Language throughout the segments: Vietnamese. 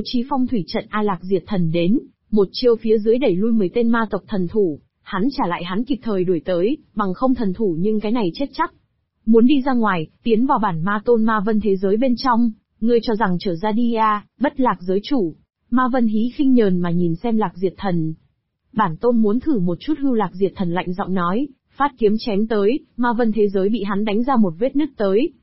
Chí phong thủy trận A Lạc Diệt Thần đến, một chiêu phía dưới đẩy lui 10 tên ma tộc thần thủ, hắn trả lại hắn kịp thời đuổi tới, bằng không thần thủ nhưng cái này chết chắc. Muốn đi ra ngoài, tiến vào bản ma tôn ma vân thế giới bên trong, ngươi cho rằng trở ra đi à, bất lạc giới chủ. Ma vân hí khinh nhờn mà nhìn xem Lạc Diệt Thần. Bản tôn muốn thử một chút hưu. Lạc Diệt Thần lạnh giọng nói, phát kiếm chém tới, ma vân thế giới bị hắn đánh ra một vết nứt tới.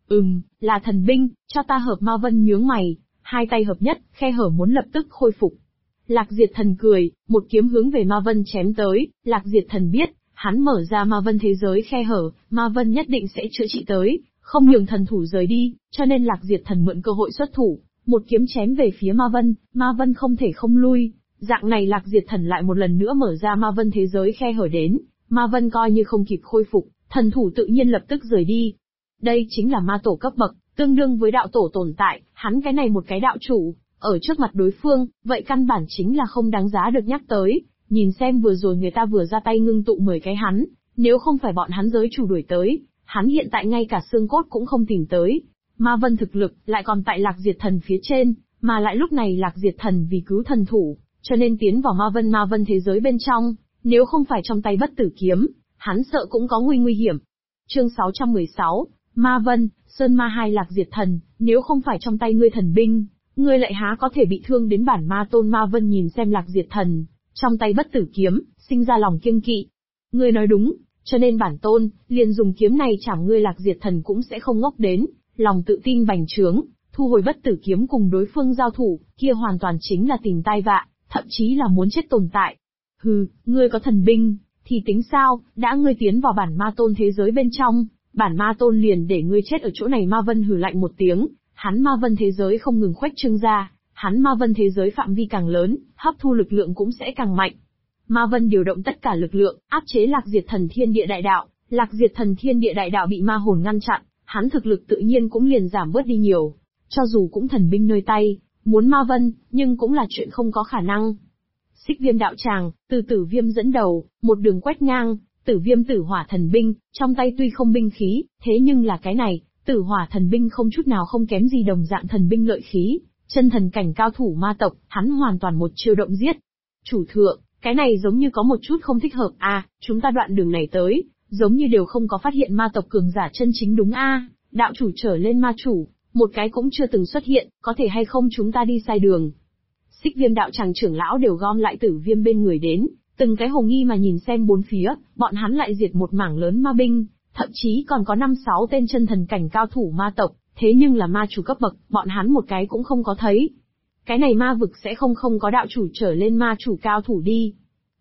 Là thần binh, cho ta hợp. Ma vân nhướng mày, hai tay hợp nhất, khe hở muốn lập tức khôi phục. Lạc Diệt Thần cười, một kiếm hướng về ma vân chém tới. Lạc Diệt Thần biết, hắn mở ra ma vân thế giới khe hở, ma vân nhất định sẽ chữa trị tới, không nhường thần thủ rời đi, cho nên Lạc Diệt Thần mượn cơ hội xuất thủ, một kiếm chém về phía ma vân không thể không lui. Dạng này Lạc Diệt Thần lại một lần nữa mở ra ma vân thế giới khe hở đến, ma vân coi như không kịp khôi phục, thần thủ tự nhiên lập tức rời đi. Đây chính là ma tổ cấp bậc, tương đương với đạo tổ tồn tại, hắn cái này một cái đạo chủ, ở trước mặt đối phương, vậy căn bản chính là không đáng giá được nhắc tới. Nhìn xem vừa rồi người ta vừa ra tay ngưng tụ 10 cái hắn, nếu không phải bọn hắn giới chủ đuổi tới, hắn hiện tại ngay cả xương cốt cũng không tìm tới. Ma vân thực lực lại còn tại Lạc Diệt Thần phía trên, mà lại lúc này Lạc Diệt Thần vì cứu thần thủ, cho nên tiến vào ma vân thế giới bên trong, nếu không phải trong tay bất tử kiếm, hắn sợ cũng có nguy hiểm. Chương 616, Ma Vân, Sơn Ma 2. Lạc Diệt Thần, nếu không phải trong tay ngươi thần binh, ngươi lại há có thể bị thương đến bản ma tôn. Ma Vân nhìn xem Lạc Diệt Thần, trong tay bất tử kiếm, sinh ra lòng kiêng kỵ. Ngươi nói đúng, cho nên bản tôn, liền dùng kiếm này chảm ngươi. Lạc Diệt Thần cũng sẽ không ngốc đến, lòng tự tin bành trướng, thu hồi bất tử kiếm cùng đối phương giao thủ, kia hoàn toàn chính là tìm tai vạ, thậm chí là muốn chết tồn tại. Hừ, ngươi có thần binh, thì tính sao, đã ngươi tiến vào bản ma tôn thế giới bên trong, bản ma tôn liền để ngươi chết ở chỗ này. Ma Vân hừ lạnh một tiếng, hắn ma vân thế giới không ngừng khuếch trương ra, hắn ma vân thế giới phạm vi càng lớn, hấp thu lực lượng cũng sẽ càng mạnh. Ma vân điều động tất cả lực lượng, áp chế Lạc Diệt Thần Thiên Địa Đại Đạo. Lạc Diệt Thần Thiên Địa Đại Đạo bị ma hồn ngăn chặn, hắn thực lực tự nhiên cũng liền giảm bớt đi nhiều. Cho dù cũng thần binh nơi tay, muốn ma vân, nhưng cũng là chuyện không có khả năng. Xích Viêm đạo tràng, từ Tử Viêm dẫn đầu, một đường quét ngang, Tử Viêm tử hỏa thần binh, trong tay tuy không binh khí, thế nhưng là cái này, tử hỏa thần binh không chút nào không kém gì đồng dạng thần binh lợi khí, chân thần cảnh cao thủ ma tộc, hắn hoàn toàn một chiêu động giết. Chủ thượng, cái này giống như có một chút không thích hợp à, chúng ta đoạn đường này tới, giống như đều không có phát hiện ma tộc cường giả chân chính đúng a, đạo chủ trở lên ma chủ, một cái cũng chưa từng xuất hiện, có thể hay không chúng ta đi sai đường. Xích Viêm đạo tràng trưởng lão đều gom lại Tử Viêm bên người đến, từng cái hồ nghi mà nhìn xem bốn phía, bọn hắn lại diệt một mảng lớn ma binh, thậm chí còn có 5-6 tên chân thần cảnh cao thủ ma tộc, thế nhưng là ma chủ cấp bậc, bọn hắn một cái cũng không có thấy. Cái này ma vực sẽ không có đạo chủ trở lên ma chủ cao thủ đi.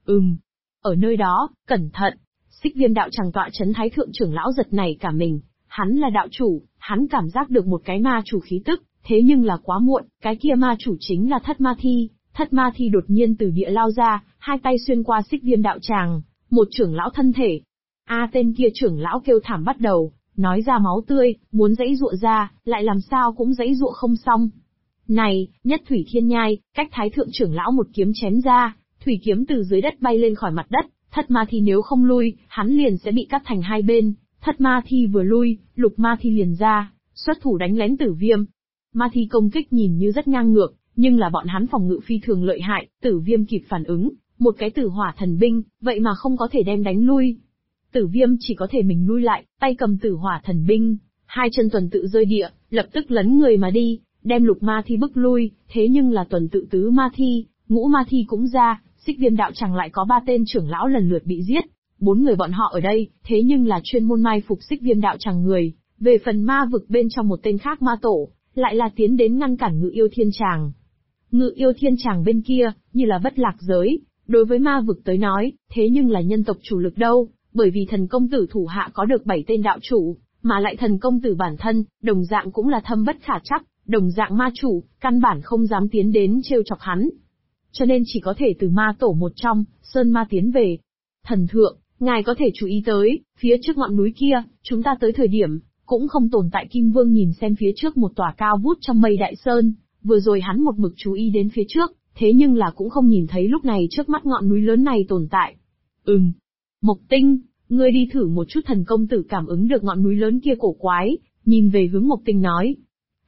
Ở nơi đó, cẩn thận. Xích Viêm đạo tràng tọa chấn thái thượng trưởng lão giật nảy cả mình, hắn là đạo chủ, hắn cảm giác được một cái ma chủ khí tức, thế nhưng là quá muộn, cái kia ma chủ chính là Thất Ma Thi. Thất Ma Thi đột nhiên từ địa lao ra, hai tay xuyên qua Xích Viêm đạo tràng, một trưởng lão thân thể. Tên kia trưởng lão kêu thảm bắt đầu, nói ra máu tươi, muốn giãy giụa ra, lại làm sao cũng giãy giụa không xong. Này, Nhất Thủy Thiên Nhai, cách thái thượng trưởng lão một kiếm chém ra, thủy kiếm từ dưới đất bay lên khỏi mặt đất, Thất Ma Thi nếu không lui, hắn liền sẽ bị cắt thành hai bên. Thất Ma Thi vừa lui, Lục Ma Thi liền ra, xuất thủ đánh lén Tử Viêm. Ma Thi công kích nhìn như rất ngang ngược, nhưng là bọn hắn phòng ngự phi thường lợi hại, Tử Viêm kịp phản ứng, một cái tử hỏa thần binh, vậy mà không có thể đem đánh lui. Tử Viêm chỉ có thể mình lui lại, tay cầm tử hỏa thần binh, hai chân tuần tự rơi địa, lập tức lấn người mà đi, đem Lục Ma Thi bức lui, thế nhưng là tuần tự Tứ Ma Thi, Ngũ Ma Thi cũng ra, Xích Viêm đạo tràng lại có 3 tên trưởng lão lần lượt bị giết. 4 người bọn họ ở đây, thế nhưng là chuyên môn mai phục Xích Viêm đạo tràng người, về phần ma vực bên trong một tên khác ma tổ, lại là tiến đến ngăn cản Ngự Yêu Thiên Tràng. Ngự Yêu Thiên Tràng bên kia, như là bất lạc giới, đối với ma vực tới nói, thế nhưng là nhân tộc chủ lực đâu, bởi vì thần công tử thủ hạ có được 7 tên đạo chủ, mà lại thần công tử bản thân, đồng dạng cũng là thâm bất khả trắc, đồng dạng ma chủ, căn bản không dám tiến đến trêu chọc hắn. Cho nên chỉ có thể từ ma tổ một trong, Sơn Ma tiến về. Thần thượng, ngài có thể chú ý tới, phía trước ngọn núi kia, chúng ta tới thời điểm, cũng không tồn tại. Kim Vương nhìn xem phía trước một tòa cao vút trong mây đại sơn, vừa rồi hắn một mực chú ý đến phía trước, thế nhưng là cũng không nhìn thấy lúc này trước mắt ngọn núi lớn này tồn tại. Mộc Tinh, ngươi đi thử một chút. Thần công tử cảm ứng được ngọn núi lớn kia cổ quái, nhìn về hướng Mộc Tinh nói.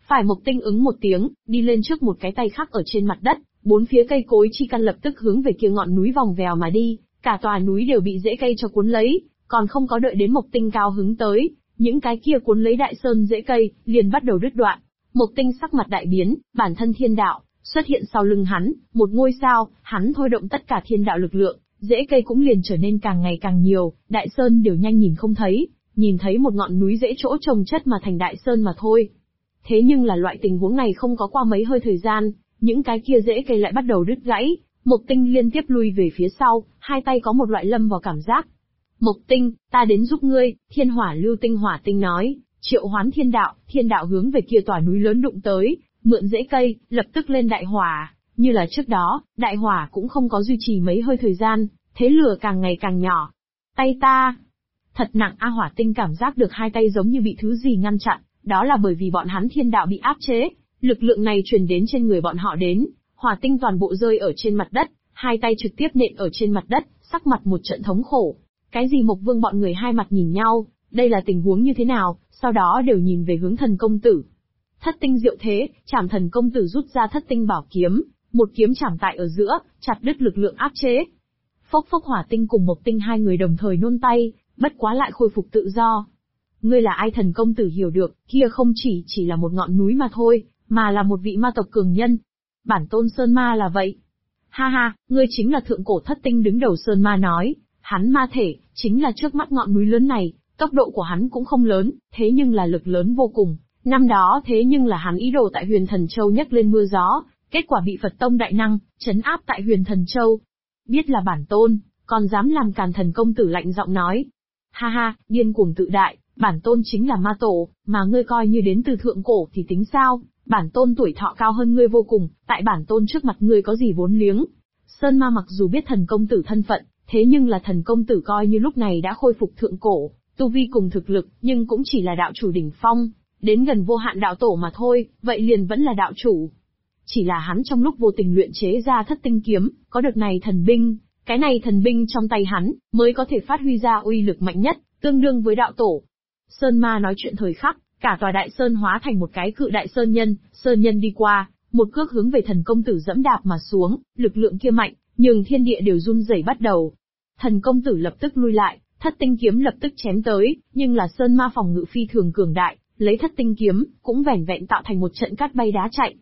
Phải Mộc Tinh ứng một tiếng, đi lên trước một cái tay khắc ở trên mặt đất, bốn phía cây cối chi căn lập tức hướng về kia ngọn núi vòng vèo mà đi, cả tòa núi đều bị rễ cây cho cuốn lấy, còn không có đợi đến Mộc Tinh cao hứng tới, những cái kia cuốn lấy đại sơn rễ cây, liền bắt đầu đứt đoạn. Mộc Tinh sắc mặt đại biến, bản thân thiên đạo, xuất hiện sau lưng hắn, một ngôi sao, hắn thôi động tất cả thiên đạo lực lượng, rễ cây cũng liền trở nên càng ngày càng nhiều, đại sơn đều nhanh nhìn không thấy, nhìn thấy một ngọn núi rễ chỗ trồng chất mà thành đại sơn mà thôi. Thế nhưng là loại tình huống này không có qua mấy hơi thời gian, những cái kia rễ cây lại bắt đầu đứt gãy, Mộc Tinh liên tiếp lui về phía sau, hai tay có một loại lâm vào cảm giác. Mộc Tinh, ta đến giúp ngươi, thiên hỏa lưu tinh hỏa tinh nói, triệu hoán thiên đạo hướng về kia tòa núi lớn đụng tới, mượn rễ cây, lập tức lên đại hỏa, như là trước đó, đại hỏa cũng không có duy trì mấy hơi thời gian, thế lửa càng ngày càng nhỏ. Tay ta, thật nặng A hỏa tinh cảm giác được hai tay giống như bị thứ gì ngăn chặn, đó là bởi vì bọn hắn thiên đạo bị áp chế, lực lượng này truyền đến trên người bọn họ đến, hỏa tinh toàn bộ rơi ở trên mặt đất, hai tay trực tiếp nện ở trên mặt đất, sắc mặt một trận thống khổ. Cái gì Mộc Vương bọn người hai mặt nhìn nhau, đây là tình huống như thế nào, sau đó đều nhìn về hướng thần công tử. Thất tinh diệu thế, Trảm thần công tử rút ra thất tinh bảo kiếm, một kiếm chảm tại ở giữa, chặt đứt lực lượng áp chế. Phốc phốc hỏa tinh cùng Mộc Tinh hai người đồng thời nôn tay, bất quá lại khôi phục tự do. Ngươi là ai? Thần công tử hiểu được, kia không chỉ là một ngọn núi mà thôi, mà là một vị ma tộc cường nhân. Bản tôn Sơn Ma là vậy. Ha ha, ngươi chính là thượng cổ thất tinh đứng đầu Sơn Ma nói, hắn ma thể, chính là trước mắt ngọn núi lớn này, tốc độ của hắn cũng không lớn, thế nhưng là lực lớn vô cùng. Năm đó thế nhưng là hắn ý đồ tại Huyền Thần Châu nhấc lên mưa gió, kết quả bị Phật Tông đại năng, trấn áp tại Huyền Thần Châu. Biết là bản tôn, còn dám làm càn. Thần công tử lạnh giọng nói. Ha ha, điên cuồng tự đại, bản tôn chính là ma tổ, mà ngươi coi như đến từ thượng cổ thì tính sao, bản tôn tuổi thọ cao hơn ngươi vô cùng, tại bản tôn trước mặt ngươi có gì vốn liếng. Sơn Ma mặc dù biết thần công tử thân phận, thế nhưng là thần công tử coi như lúc này đã khôi phục thượng cổ, tu vi cùng thực lực, nhưng cũng chỉ là đạo chủ đỉnh phong, đến gần vô hạn đạo tổ mà thôi, vậy liền vẫn là đạo chủ. Chỉ là hắn trong lúc vô tình luyện chế ra thất tinh kiếm, có được này thần binh, cái này thần binh trong tay hắn, mới có thể phát huy ra uy lực mạnh nhất, tương đương với đạo tổ. Sơn Ma nói chuyện thời khắc, cả tòa đại sơn hóa thành một cái cự đại sơn nhân đi qua, một cước hướng về thần công tử dẫm đạp mà xuống, lực lượng kia mạnh, nhường thiên địa đều run rẩy bắt đầu. Thần công tử lập tức lui lại, thất tinh kiếm lập tức chém tới, nhưng là Sơn Ma phòng ngự phi thường cường đại, lấy thất tinh kiếm, cũng vẻn vẹn tạo thành một trận cát bay đá chạy.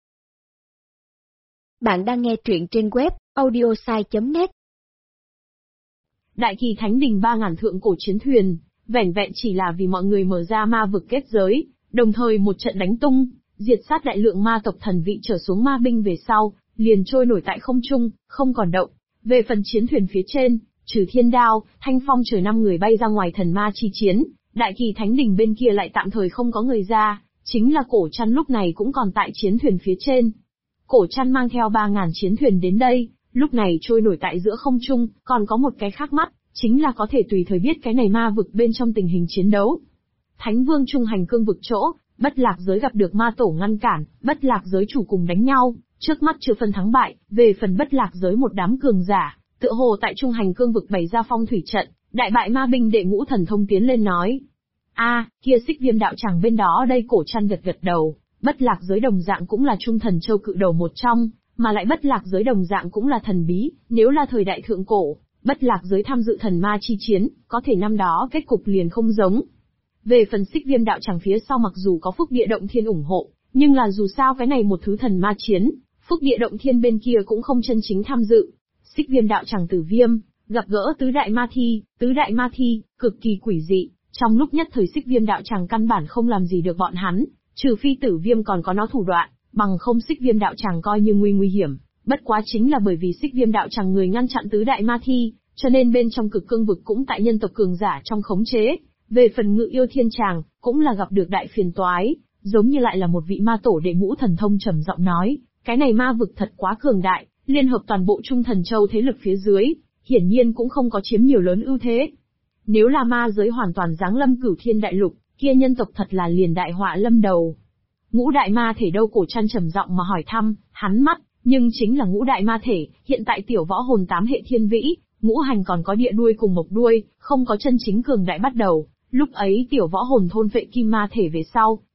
Bạn đang nghe truyện trên web audiosai.net. Đại Kỳ Thánh Đình 3000 thượng cổ chiến thuyền, vẻn vẹn chỉ là vì mọi người mở ra ma vực kết giới, đồng thời một trận đánh tung, diệt sát đại lượng ma tộc thần vị trở xuống ma binh về sau, liền trôi nổi tại không trung, không còn động. Về phần chiến thuyền phía trên, trừ Thiên Đao, Thanh Phong chờ 5 người bay ra ngoài thần ma chi chiến, Đại Kỳ Thánh Đình bên kia lại tạm thời không có người ra, chính là Cổ Trăn lúc này cũng còn tại chiến thuyền phía trên. Cổ Trăn mang theo 3000 chiến thuyền đến đây, lúc này trôi nổi tại giữa không trung, còn có một cái khác mắt, chính là có thể tùy thời biết cái này ma vực bên trong tình hình chiến đấu. Thánh Vương trung hành cương vực chỗ, Bất Lạc giới gặp được ma tổ ngăn cản, Bất Lạc giới chủ cùng đánh nhau, trước mắt chưa phân thắng bại, về phần Bất Lạc giới một đám cường giả, tựa hồ tại trung hành cương vực bày ra phong thủy trận, đại bại ma binh đệ ngũ thần thông tiến lên nói. Kia Xích Viêm đạo tràng bên đó đây. Cổ Trăn gật gật đầu, Bất Lạc giới đồng dạng cũng là trung thần châu cự đầu một trong, mà lại Bất Lạc giới đồng dạng cũng là thần bí, nếu là thời đại thượng cổ, Bất Lạc giới tham dự thần ma chi chiến, có thể năm đó kết cục liền không giống. Về phần Xích Viêm đạo tràng phía sau mặc dù có Phúc Địa Động Thiên ủng hộ, nhưng là dù sao cái này một thứ thần ma chiến, Phúc Địa Động Thiên bên kia cũng không chân chính tham dự. Xích Viêm đạo tràng Tử Viêm, gặp gỡ tứ đại ma thi, cực kỳ quỷ dị, trong lúc nhất thời Xích Viêm đạo tràng căn bản không làm gì được bọn hắn, trừ phi Tử Viêm còn có nó thủ đoạn, bằng không Xích Viêm đạo tràng coi như nguy hiểm. Bất quá chính là bởi vì Xích Viêm đạo tràng người ngăn chặn tứ đại ma thi, cho nên bên trong cực cương vực cũng tại nhân tộc cường giả trong khống chế. Về phần Ngự Yêu Thiên Tràng, cũng là gặp được đại phiền toái, giống như lại là một vị ma tổ đệ ngũ thần thông trầm giọng nói, cái này ma vực thật quá cường đại, liên hợp toàn bộ Trung Thần Châu thế lực phía dưới, hiển nhiên cũng không có chiếm nhiều lớn ưu thế. Nếu là ma giới hoàn toàn giáng lâm Cửu Thiên đại lục, kia nhân tộc thật là liền đại họa lâm đầu. Ngũ đại ma thể đâu? Cổ Trăn trầm giọng mà hỏi thăm, hắn mắt, nhưng chính là ngũ đại ma thể, hiện tại tiểu võ hồn 8 hệ thiên vĩ, ngũ hành còn có địa đuôi cùng mộc đuôi, không có chân chính cường đại bắt đầu. Lúc ấy tiểu võ hồn thôn phệ kim ma thể về sau,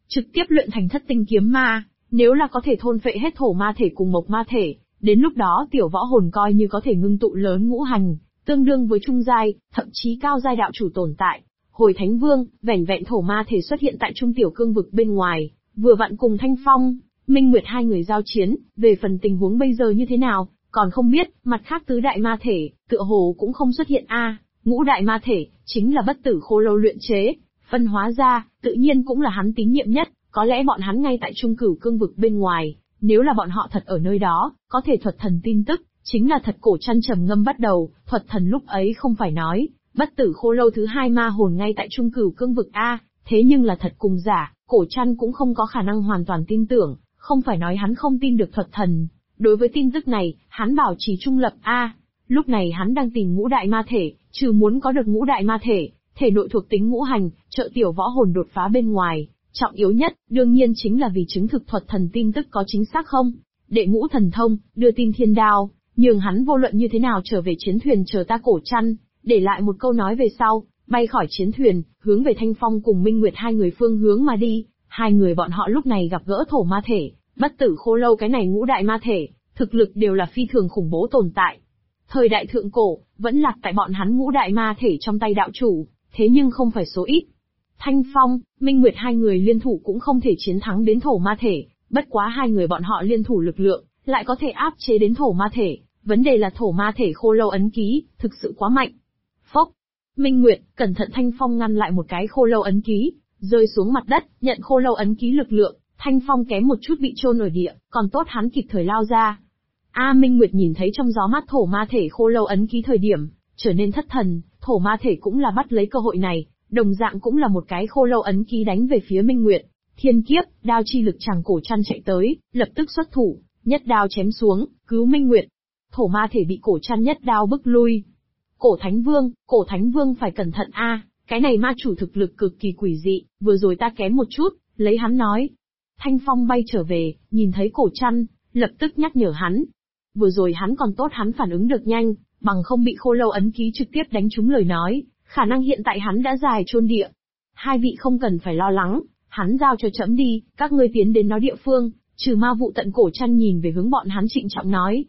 trực tiếp luyện thành thất tinh kiếm ma, nếu là có thể thôn phệ hết thổ ma thể cùng mộc ma thể, đến lúc đó tiểu võ hồn coi như có thể ngưng tụ lớn ngũ hành, tương đương với trung giai, thậm chí cao giai đạo chủ tồn tại. Hồi Thánh Vương, vẻn vẹn thổ ma thể xuất hiện tại trung tiểu cương vực bên ngoài, vừa vặn cùng Thanh Phong, Minh Nguyệt hai người giao chiến, về phần tình huống bây giờ như thế nào, còn không biết, mặt khác tứ đại ma thể, tựa hồ cũng không xuất hiện ngũ đại ma thể, chính là bất tử khô lâu luyện chế, phân hóa ra, tự nhiên cũng là hắn tín nhiệm nhất, có lẽ bọn hắn ngay tại trung cửu cương vực bên ngoài, nếu là bọn họ thật ở nơi đó, có thể thuật thần tin tức, chính là thật. Cổ Trăn trầm ngâm bắt đầu, thuật thần lúc ấy không phải nói, bất tử khô lâu thứ hai ma hồn ngay tại trung cửu cương vực thế nhưng là thật cùng giả, Cổ Trăn cũng không có khả năng hoàn toàn tin tưởng, không phải nói hắn không tin được thuật thần. Đối với tin tức này, hắn bảo trì trung lập Lúc này hắn đang tìm ngũ đại ma thể, trừ muốn có được ngũ đại ma thể, thể nội thuộc tính ngũ hành, trợ tiểu võ hồn đột phá bên ngoài, trọng yếu nhất, đương nhiên chính là vì chứng thực thuật thần tin tức có chính xác không. Đệ ngũ thần thông, đưa tin thiên đao, nhường hắn vô luận như thế nào trở về chiến thuyền chờ ta. Cổ Trăn để lại một câu nói về sau, bay khỏi chiến thuyền, hướng về Thanh Phong cùng Minh Nguyệt hai người phương hướng mà đi. Hai người bọn họ lúc này gặp gỡ thổ ma thể, bất tử khô lâu cái này ngũ đại ma thể, thực lực đều là phi thường khủng bố tồn tại. Thời đại thượng cổ, vẫn lạc tại bọn hắn ngũ đại ma thể trong tay đạo chủ, thế nhưng không phải số ít. Thanh Phong, Minh Nguyệt hai người liên thủ cũng không thể chiến thắng đến thổ ma thể, bất quá hai người bọn họ liên thủ lực lượng, lại có thể áp chế đến thổ ma thể, vấn đề là thổ ma thể khô lâu ấn ký, thực sự quá mạnh. Phốc! Minh Nguyệt, cẩn thận. Thanh Phong ngăn lại một cái khô lâu ấn ký, rơi xuống mặt đất, nhận khô lâu ấn ký lực lượng, Thanh Phong kém một chút bị chôn ở địa, còn tốt hắn kịp thời lao ra. Minh Nguyệt nhìn thấy trong gió mắt thổ ma thể khô lâu ấn ký thời điểm, trở nên thất thần, thổ ma thể cũng là bắt lấy cơ hội này, đồng dạng cũng là một cái khô lâu ấn ký đánh về phía Minh Nguyệt. Thiên kiếp, đao chi lực chàng. Cổ Trăn chạy tới, lập tức xuất thủ, nhất đao chém xuống, cứu Minh Nguyệt. Thổ ma thể bị Cổ Trăn nhất đao bức lui. Cổ Thánh Vương phải cẩn thận cái này ma chủ thực lực cực kỳ quỷ dị, vừa rồi ta kém một chút, lấy hắn nói. Thanh Phong bay trở về, nhìn thấy Cổ Trăn, lập tức nhắc nhở hắn. Vừa rồi hắn còn tốt hắn phản ứng được nhanh, bằng không bị khô lâu ấn ký trực tiếp đánh trúng lời nói, khả năng hiện tại hắn đã dài chôn địa. Hai vị không cần phải lo lắng, hắn giao cho trẫm đi, các ngươi tiến đến nó địa phương, trừ ma vụ tận. Cổ Trăn nhìn về hướng bọn hắn trịnh trọng nói.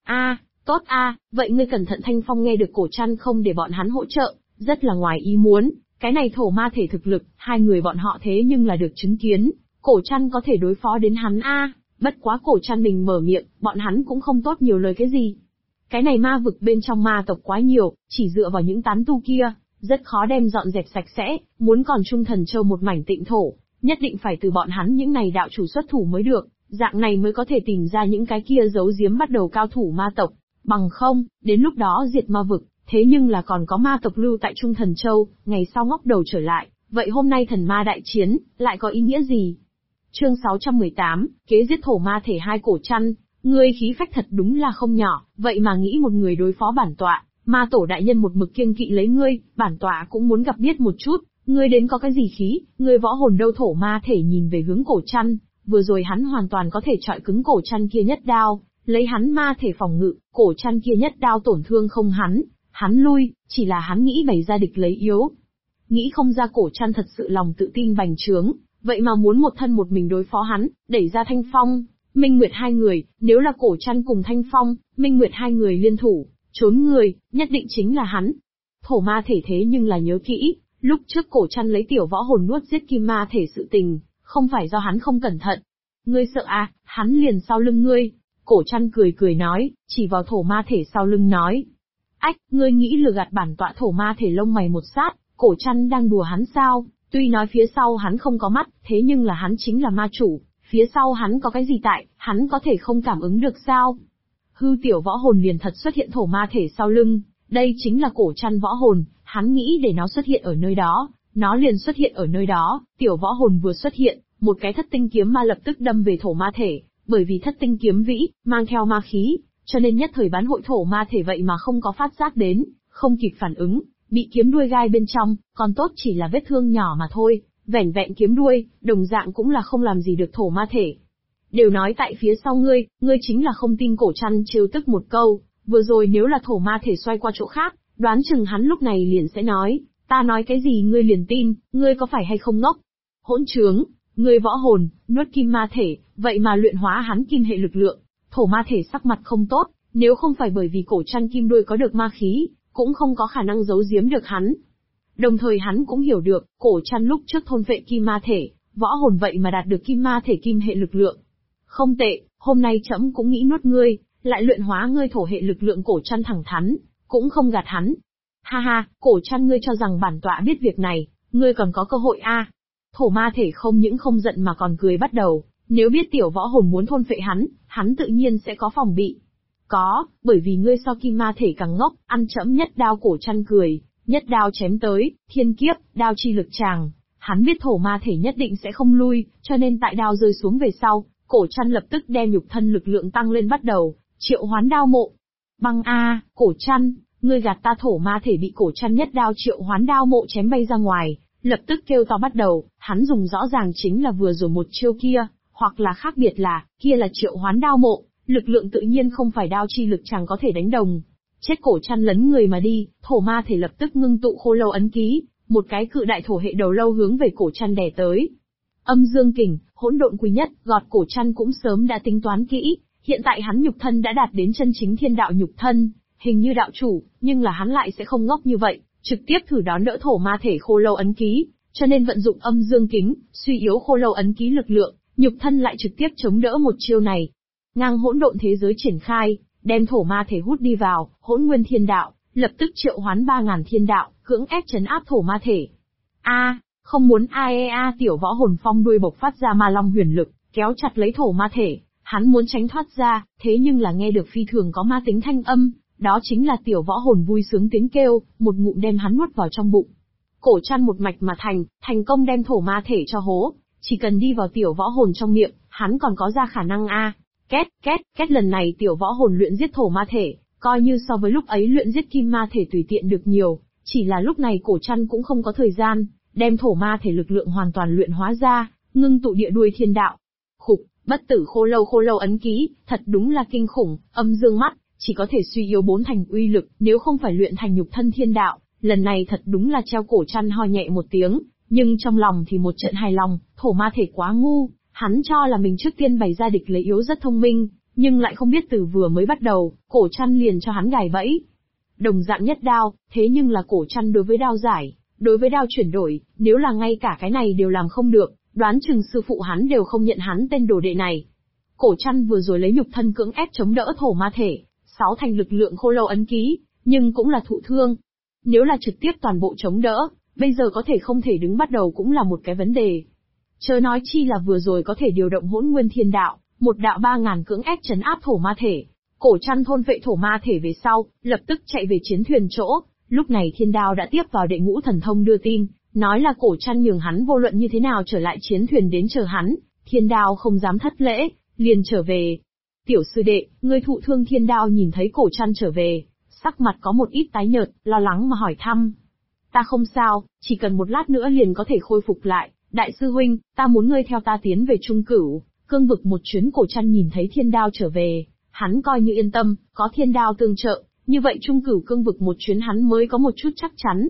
Tốt vậy ngươi cẩn thận. Thanh Phong nghe được Cổ Trăn không để bọn hắn hỗ trợ, rất là ngoài ý muốn, cái này thổ ma thể thực lực, hai người bọn họ thế nhưng là được chứng kiến, Cổ Trăn có thể đối phó đến hắn bất quá Cổ Trăn mình mở miệng, bọn hắn cũng không tốt nhiều lời cái gì. Cái này ma vực bên trong ma tộc quá nhiều, chỉ dựa vào những tán tu kia, rất khó đem dọn dẹp sạch sẽ, muốn còn Trung Thần Châu một mảnh tịnh thổ, nhất định phải từ bọn hắn những này đạo chủ xuất thủ mới được, dạng này mới có thể tìm ra những cái kia giấu giếm bắt đầu cao thủ ma tộc, bằng không, đến lúc đó diệt ma vực, thế nhưng là còn có ma tộc lưu tại Trung Thần Châu, ngày sau ngóc đầu trở lại, vậy hôm nay thần ma đại chiến, lại có ý nghĩa gì? Chương 618, kế giết thổ ma thể hai. Cổ Trăn, ngươi khí phách thật đúng là không nhỏ, vậy mà nghĩ một người đối phó bản tọa, ma tổ đại nhân một mực kiêng kỵ lấy ngươi, bản tọa cũng muốn gặp biết một chút, ngươi đến có cái gì khí, ngươi võ hồn đâu? Thổ ma thể nhìn về hướng Cổ Trăn, vừa rồi hắn hoàn toàn có thể chọi cứng Cổ Trăn kia nhất đao, lấy hắn ma thể phòng ngự, Cổ Trăn kia nhất đao tổn thương không hắn lui, chỉ là hắn nghĩ bày ra địch lấy yếu. Nghĩ không ra Cổ Trăn thật sự lòng tự tin bành trướng, vậy mà muốn một thân một mình đối phó hắn, đẩy ra Thanh Phong, Minh Nguyệt hai người, nếu là Cổ Trăn cùng Thanh Phong, Minh Nguyệt hai người liên thủ, trốn người, nhất định chính là hắn. Thổ ma thể thế nhưng là nhớ kỹ, lúc trước Cổ Trăn lấy tiểu võ hồn nuốt giết kim ma thể sự tình, không phải do hắn không cẩn thận. Ngươi sợ hắn liền sau lưng ngươi. Cổ Trăn cười nói, chỉ vào thổ ma thể sau lưng nói. Ngươi nghĩ lừa gạt bản tọa? Thổ ma thể lông mày một sát, Cổ Trăn đang đùa hắn sao? Tuy nói phía sau hắn không có mắt, thế nhưng là hắn chính là ma chủ, phía sau hắn có cái gì tại, hắn có thể không cảm ứng được sao? Hư tiểu võ hồn liền thật xuất hiện thổ ma thể sau lưng, đây chính là Cổ Trăn võ hồn, hắn nghĩ để nó xuất hiện ở nơi đó, nó liền xuất hiện ở nơi đó. Tiểu võ hồn vừa xuất hiện, một cái thất tinh kiếm ma lập tức đâm về thổ ma thể, bởi vì thất tinh kiếm vĩ, mang theo ma khí, cho nên nhất thời bán hội thổ ma thể vậy mà không có phát giác đến, không kịp phản ứng, bị kiếm đuôi gai bên trong, còn tốt chỉ là vết thương nhỏ mà thôi, vẻn vẹn kiếm đuôi, đồng dạng cũng là không làm gì được thổ ma thể. Đều nói tại phía sau ngươi chính là không tin. Cổ Trăn trêu tức một câu, vừa rồi nếu là thổ ma thể xoay qua chỗ khác, đoán chừng hắn lúc này liền sẽ nói, ta nói cái gì ngươi liền tin, ngươi có phải hay không ngốc? Hỗn trướng, Ngươi võ hồn, nuốt kim ma thể, vậy mà luyện hóa hắn kim hệ lực lượng. Thổ ma thể sắc mặt không tốt, nếu không phải bởi vì cổ chăn kim đuôi có được ma khí, cũng không có khả năng giấu giếm được hắn. Đồng thời hắn cũng hiểu được, cổ chăn lúc trước thôn vệ kim ma thể, võ hồn vậy mà đạt được kim ma thể kim hệ lực lượng. Không tệ, hôm nay trẫm cũng nghĩ nuốt ngươi, lại luyện hóa ngươi thổ hệ lực lượng. Cổ chăn thẳng thắn, cũng không gạt hắn. Ha ha, cổ chăn, ngươi cho rằng bản tọa biết việc này, ngươi còn có cơ hội a? Thổ ma thể không những không giận mà còn cười bắt đầu, nếu biết tiểu võ hồn muốn thôn phệ hắn tự nhiên sẽ có phòng bị. Có, bởi vì ngươi so kim ma thể càng ngốc, ăn trẫm nhất đao. Cổ chăn cười, nhất đao chém tới, thiên kiếp, đao chi lực tràng. Hắn biết thổ ma thể nhất định sẽ không lui, cho nên tại đao rơi xuống về sau, cổ chăn lập tức đem nhục thân lực lượng tăng lên bắt đầu, triệu hoán đao mộ. Băng a, cổ chăn, ngươi gạt ta. Thổ ma thể bị cổ chăn nhất đao triệu hoán đao mộ chém bay ra ngoài, lập tức kêu to bắt đầu. Hắn dùng rõ ràng chính là vừa rồi một chiêu kia, hoặc là khác biệt là, kia là triệu hoán đao mộ, lực lượng tự nhiên không phải đao chi lực chàng có thể đánh đồng. Chết. Cổ chăn lấn người mà đi, thổ ma thể lập tức ngưng tụ khô lâu ấn ký, một cái cự đại thổ hệ đầu lâu hướng về cổ chăn đè tới. Âm dương kình, hỗn độn quý nhất, gọt. Cổ chăn cũng sớm đã tính toán kỹ, hiện tại hắn nhục thân đã đạt đến chân chính thiên đạo nhục thân, hình như đạo chủ, nhưng là hắn lại sẽ không ngốc như vậy, trực tiếp thử đón đỡ thổ ma thể khô lâu ấn ký, cho nên vận dụng âm dương kính, suy yếu khô lâu ấn ký lực lượng, nhục thân lại trực tiếp chống đỡ một chiêu này. Ngang hỗn độn thế giới triển khai, đem thổ ma thể hút đi vào, hỗn nguyên thiên đạo, lập tức triệu hoán 3000 thiên đạo, cưỡng ép trấn áp thổ ma thể. Không muốn tiểu võ hồn phong đuôi bộc phát ra ma long huyền lực, kéo chặt lấy thổ ma thể, hắn muốn tránh thoát ra, thế nhưng là nghe được phi thường có ma tính thanh âm, đó chính là tiểu võ hồn vui sướng tiếng kêu, một ngụm đem hắn nuốt vào trong bụng. Cổ chăn một mạch mà thành công đem thổ ma thể cho hố, chỉ cần đi vào tiểu võ hồn trong miệng, hắn còn có ra khả năng két, lần này tiểu võ hồn luyện giết thổ ma thể, coi như so với lúc ấy luyện giết kim ma thể tùy tiện được nhiều, chỉ là lúc này cổ chăn cũng không có thời gian, đem thổ ma thể lực lượng hoàn toàn luyện hóa ra, ngưng tụ địa đuôi thiên đạo. Bất tử khô lâu ấn ký, thật đúng là kinh khủng. Âm dương mắt, chỉ có thể suy yếu 4 thành uy lực, nếu không phải luyện thành nhục thân thiên đạo, lần này thật đúng là treo. Cổ chăn ho nhẹ một tiếng, nhưng trong lòng thì một trận hài lòng. Thổ ma thể quá ngu, hắn cho là mình trước tiên bày ra địch lấy yếu rất thông minh, nhưng lại không biết từ vừa mới bắt đầu, cổ chăn liền cho hắn gài bẫy. Đồng dạng nhất đao, thế nhưng là cổ chăn đối với đao giải, đối với đao chuyển đổi, nếu là ngay cả cái này đều làm không được, đoán chừng sư phụ hắn đều không nhận hắn tên đồ đệ này. Cổ chăn vừa rồi lấy nhục thân cưỡng ép chống đỡ thổ ma thể, 6 thành lực lượng khô lâu ấn ký, nhưng cũng là thụ thương. Nếu là trực tiếp toàn bộ chống đỡ, bây giờ có thể không thể đứng bắt đầu cũng là một cái vấn đề. Chớ nói chi là vừa rồi có thể điều động hỗn nguyên thiên đạo, một đạo 3000 cưỡng ép trấn áp thổ ma thể. Cổ chăn thôn vệ thổ ma thể về sau, lập tức chạy về chiến thuyền chỗ. Lúc này thiên đao đã tiếp vào đệ ngũ thần thông đưa tin, nói là cổ chăn nhường hắn vô luận như thế nào trở lại chiến thuyền đến chờ hắn. Thiên đao không dám thất lễ, liền trở về. Tiểu sư đệ, ngươi thụ thương. Thiên đao nhìn thấy cổ chăn trở về, sắc mặt có một ít tái nhợt, lo lắng mà hỏi thăm. Ta không sao, chỉ cần một lát nữa liền có thể khôi phục lại. Đại sư huynh, ta muốn ngươi theo ta tiến về Trung Cửu Cương vực một chuyến. Cổ chăn nhìn thấy thiên đao trở về, hắn coi như yên tâm, có thiên đao tương trợ, như vậy Trung Cửu Cương vực một chuyến hắn mới có một chút chắc chắn.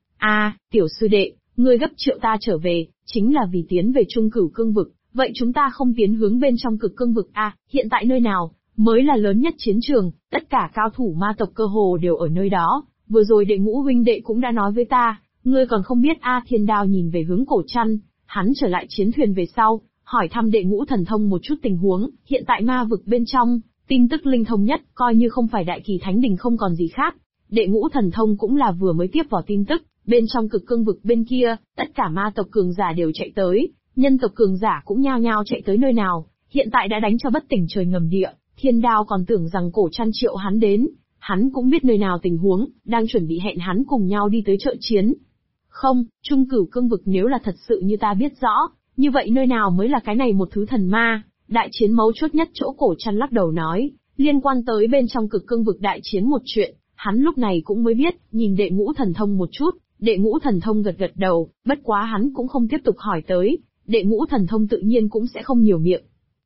Tiểu sư đệ, ngươi gấp triệu ta trở về, chính là vì tiến về Trung Cửu Cương vực, vậy chúng ta không tiến hướng bên trong Cực Cương vực hiện tại nơi nào mới là lớn nhất chiến trường, tất cả cao thủ ma tộc cơ hồ đều ở nơi đó, vừa rồi đệ ngũ huynh đệ cũng đã nói với ta, ngươi còn không biết Thiên đao nhìn về hướng cổ chăn, hắn trở lại chiến thuyền về sau, hỏi thăm đệ ngũ thần thông một chút tình huống, hiện tại ma vực bên trong, tin tức linh thông nhất, coi như không phải đại kỳ thánh đình không còn gì khác. Đệ ngũ thần thông cũng là vừa mới tiếp vào tin tức, bên trong Cực Cương vực bên kia, tất cả ma tộc cường giả đều chạy tới, nhân tộc cường giả cũng nhao nhao chạy tới nơi nào, hiện tại đã đánh cho bất tỉnh trời ngầm địa. Thiên đao còn tưởng rằng cổ chăn triệu hắn đến, hắn cũng biết nơi nào tình huống, đang chuẩn bị hẹn hắn cùng nhau đi tới trợ chiến. Không, Trung Cửu Cương vực nếu là thật sự như ta biết rõ, như vậy nơi nào mới là cái này một thứ thần ma, đại chiến mấu chốt nhất chỗ. Cổ chăn lắc đầu nói, liên quan tới bên trong Cực Cương vực đại chiến một chuyện, hắn lúc này cũng mới biết, nhìn đệ ngũ thần thông một chút, đệ ngũ thần thông gật gật đầu, bất quá hắn cũng không tiếp tục hỏi tới, đệ ngũ thần thông tự nhiên cũng sẽ không nhiều miệng.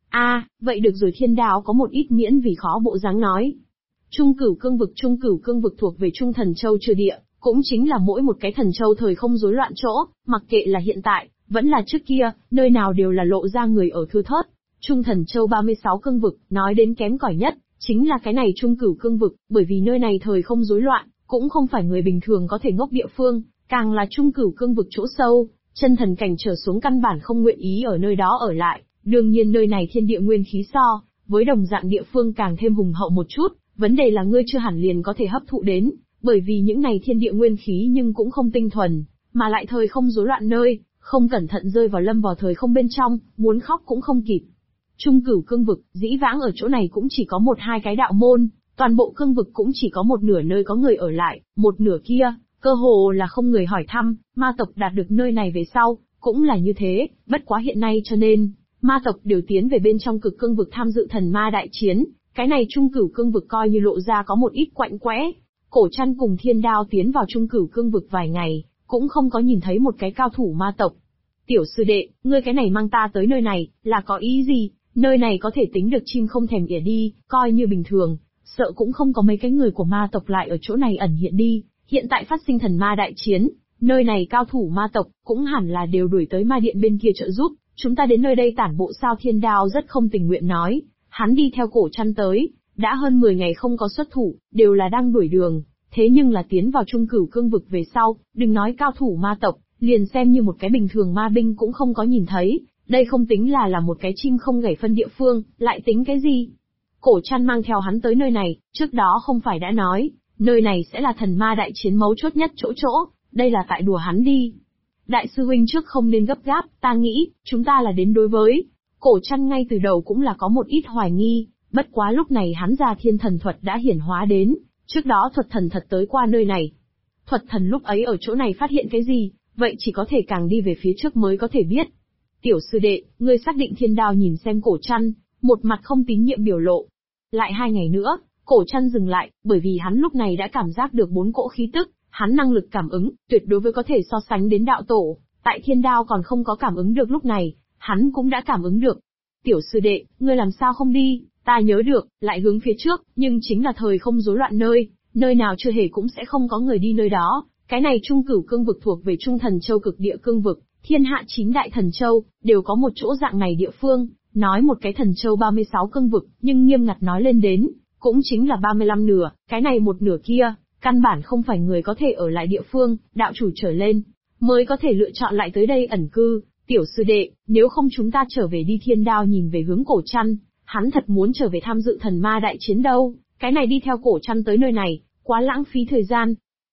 Vậy được rồi. Thiên đao có một ít miễn vì khó bộ dáng nói. Trung Cửu Cương vực thuộc về Trung Thần Châu Chư Địa, cũng chính là mỗi một cái thần châu thời không rối loạn chỗ, mặc kệ là hiện tại, Vẫn là trước kia, nơi nào đều là lộ ra người ở thưa thớt. Trung Thần Châu 36 cương vực, nói đến kém cỏi nhất, chính là cái này Trung Cửu cương vực, bởi vì nơi này thời không rối loạn, cũng không phải người bình thường có thể ngốc địa phương, càng là Trung Cửu cương vực chỗ sâu, chân thần cảnh trở xuống căn bản không nguyện ý ở nơi đó ở lại. Đương nhiên nơi này thiên địa nguyên khí so với đồng dạng địa phương càng thêm hùng hậu một chút, vấn đề là ngươi chưa hẳn liền có thể hấp thụ đến, bởi vì những này thiên địa nguyên khí nhưng cũng không tinh thuần, mà lại thời không rối loạn nơi, không cẩn thận rơi vào thời không bên trong, muốn khóc cũng không kịp. Trung Cửu cương vực, dĩ vãng ở chỗ này cũng chỉ có một hai cái đạo môn, toàn bộ cương vực cũng chỉ có một nửa nơi có người ở lại, một nửa kia, cơ hồ là không người hỏi thăm, ma tộc đạt được nơi này về sau, cũng là như thế, bất quá hiện nay cho nên, ma tộc đều tiến về bên trong cực cương vực tham dự thần ma đại chiến, cái này Trung Cửu cương vực coi như lộ ra có một ít quạnh quẽ. Cổ Trăn cùng Thiên Đao tiến vào Trung Cửu cương vực vài ngày, cũng không có nhìn thấy một cái cao thủ ma tộc. Tiểu sư đệ, ngươi cái này mang ta tới nơi này, là có ý gì? Nơi này có thể tính được chim không thèm ỉa đi, coi như bình thường, sợ cũng không có mấy cái người của ma tộc lại ở chỗ này ẩn hiện đi. Hiện tại phát sinh thần ma đại chiến, nơi này cao thủ ma tộc cũng hẳn là đều đuổi tới ma điện bên kia trợ giúp, chúng ta đến nơi đây tản bộ sao? Thiên Đao rất không tình nguyện nói, hắn đi theo Cổ Trăn tới, đã hơn 10 ngày không có xuất thủ, đều là đang đuổi đường, thế nhưng là tiến vào Trung Cửu cương vực về sau, đừng nói cao thủ ma tộc, liền xem như một cái bình thường ma binh cũng không có nhìn thấy, đây không tính là một cái chim không gảy phân địa phương, lại tính cái gì? Cổ Trăn mang theo hắn tới nơi này, trước đó không phải đã nói, nơi này sẽ là thần ma đại chiến mấu chốt nhất chỗ, đây là tại đùa hắn đi. Đại sư huynh trước không nên gấp gáp, ta nghĩ, chúng ta là đến đối với. Cổ Trăn ngay từ đầu cũng là có một ít hoài nghi, bất quá lúc này hắn ra thiên thần thuật đã hiển hóa đến, trước đó thuật thần thật tới qua nơi này. Thuật thần lúc ấy ở chỗ này phát hiện cái gì, vậy chỉ có thể càng đi về phía trước mới có thể biết. Tiểu sư đệ, ngươi xác định? Thiên Đao nhìn xem Cổ Trăn, một mặt không tín nhiệm biểu lộ. Lại 2 ngày nữa, Cổ Trăn dừng lại, bởi vì hắn lúc này đã cảm giác được 4 cỗ khí tức, hắn năng lực cảm ứng, tuyệt đối với có thể so sánh đến đạo tổ, tại Thiên Đao còn không có cảm ứng được lúc này, hắn cũng đã cảm ứng được. Tiểu sư đệ, ngươi làm sao không đi? Ta nhớ được, lại hướng phía trước, nhưng chính là thời không rối loạn nơi nào chưa hề cũng sẽ không có người đi nơi đó. Cái này Trung Cửu cương vực thuộc về Trung Thần Châu cực địa cương vực, thiên hạ 9 đại thần châu, đều có một chỗ dạng này địa phương, nói một cái thần châu 36 cương vực, nhưng nghiêm ngặt nói lên đến, cũng chính là 35 nửa, cái này một nửa kia, căn bản không phải người có thể ở lại địa phương, đạo chủ trở lên, mới có thể lựa chọn lại tới đây ẩn cư. Tiểu sư đệ, nếu không chúng ta trở về đi. Thiên Đao nhìn về hướng Cổ Trăn, hắn thật muốn trở về tham dự thần ma đại chiến đâu, cái này đi theo Cổ Trăn tới nơi này, quá lãng phí thời gian.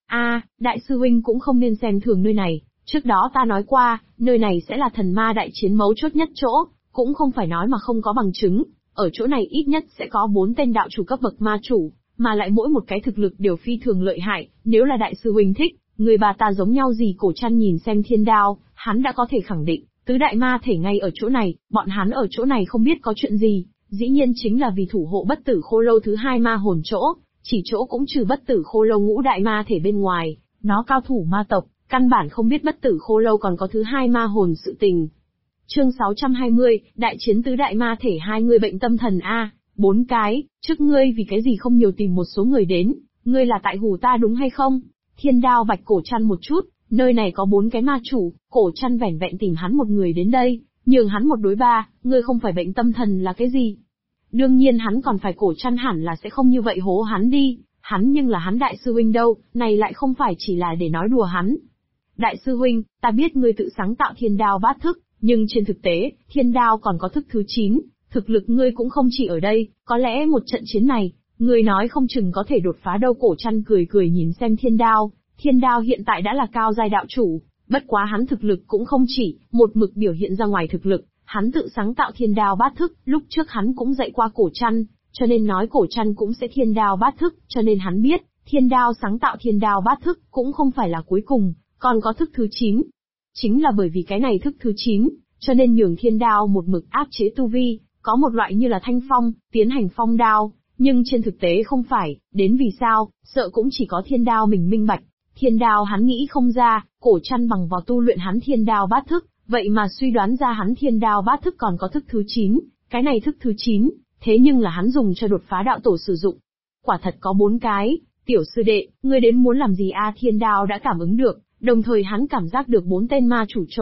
Đại sư huynh cũng không nên xem thường nơi này, trước đó ta nói qua, nơi này sẽ là thần ma đại chiến mấu chốt nhất chỗ, cũng không phải nói mà không có bằng chứng, ở chỗ này ít nhất sẽ có 4 tên đạo chủ cấp bậc ma chủ, mà lại mỗi một cái thực lực đều phi thường lợi hại, nếu là đại sư huynh thích, người bà ta giống nhau gì? Cổ Trăn nhìn xem Thiên Đao, hắn đã có thể khẳng định, tứ đại ma thể ngay ở chỗ này, bọn hắn ở chỗ này không biết có chuyện gì, dĩ nhiên chính là vì thủ hộ bất tử khô lâu thứ 2 ma hồn chỗ, chỉ chỗ cũng trừ bất tử khô lâu ngũ đại ma thể bên ngoài, nó cao thủ ma tộc, căn bản không biết bất tử khô lâu còn có thứ 2 ma hồn sự tình. Chương 620, đại chiến tứ đại ma thể. 2 người bệnh tâm thần 4 cái, trước ngươi vì cái gì không nhiều tìm một số người đến, ngươi là tại hù ta đúng hay không? Thiên Đao vạch Cổ Trăn một chút, nơi này có 4 cái ma chủ, Cổ Trăn vẻn vẹn tìm hắn một người đến đây, nhường hắn 1 đối 3, ngươi không phải bệnh tâm thần là cái gì? Đương nhiên hắn còn phải. Cổ Trăn hẳn là sẽ không như vậy hố hắn đi, hắn nhưng là hắn đại sư huynh đâu, này lại không phải chỉ là để nói đùa hắn. Đại sư huynh, ta biết ngươi tự sáng tạo Thiên Đao bát thức, nhưng trên thực tế, Thiên Đao còn có thức thứ 9, thực lực ngươi cũng không chỉ ở đây, có lẽ một trận chiến này, ngươi nói không chừng có thể đột phá đâu. Cổ Trăn cười nhìn xem Thiên Đao, Thiên Đao hiện tại đã là cao giai đạo chủ, bất quá hắn thực lực cũng không chỉ một mực biểu hiện ra ngoài thực lực, hắn tự sáng tạo Thiên Đao bát thức, lúc trước hắn cũng dạy qua Cổ Trăn, cho nên nói Cổ Trăn cũng sẽ Thiên Đao bát thức, cho nên hắn biết, Thiên Đao sáng tạo Thiên Đao bát thức cũng không phải là cuối cùng, còn có thức thứ 9. Chính là bởi vì cái này thức thứ 9, cho nên nhường Thiên Đao một mực áp chế tu vi, có một loại như là thanh phong, tiến hành phong đao, nhưng trên thực tế không phải, đến vì sao, sợ cũng chỉ có Thiên Đao mình minh bạch. Thiên Đao hắn nghĩ không ra, Cổ Trăn bằng vào tu luyện hắn Thiên Đao bát thức, vậy mà suy đoán ra hắn Thiên Đao bát thức còn có thức thứ 9, cái này thức thứ 9, thế nhưng là hắn dùng cho đột phá đạo tổ sử dụng. Quả thật có 4 cái, tiểu sư đệ, ngươi đến muốn làm gì? Thiên Đao đã cảm ứng được, đồng thời hắn cảm giác được 4 tên ma chủ chỗ,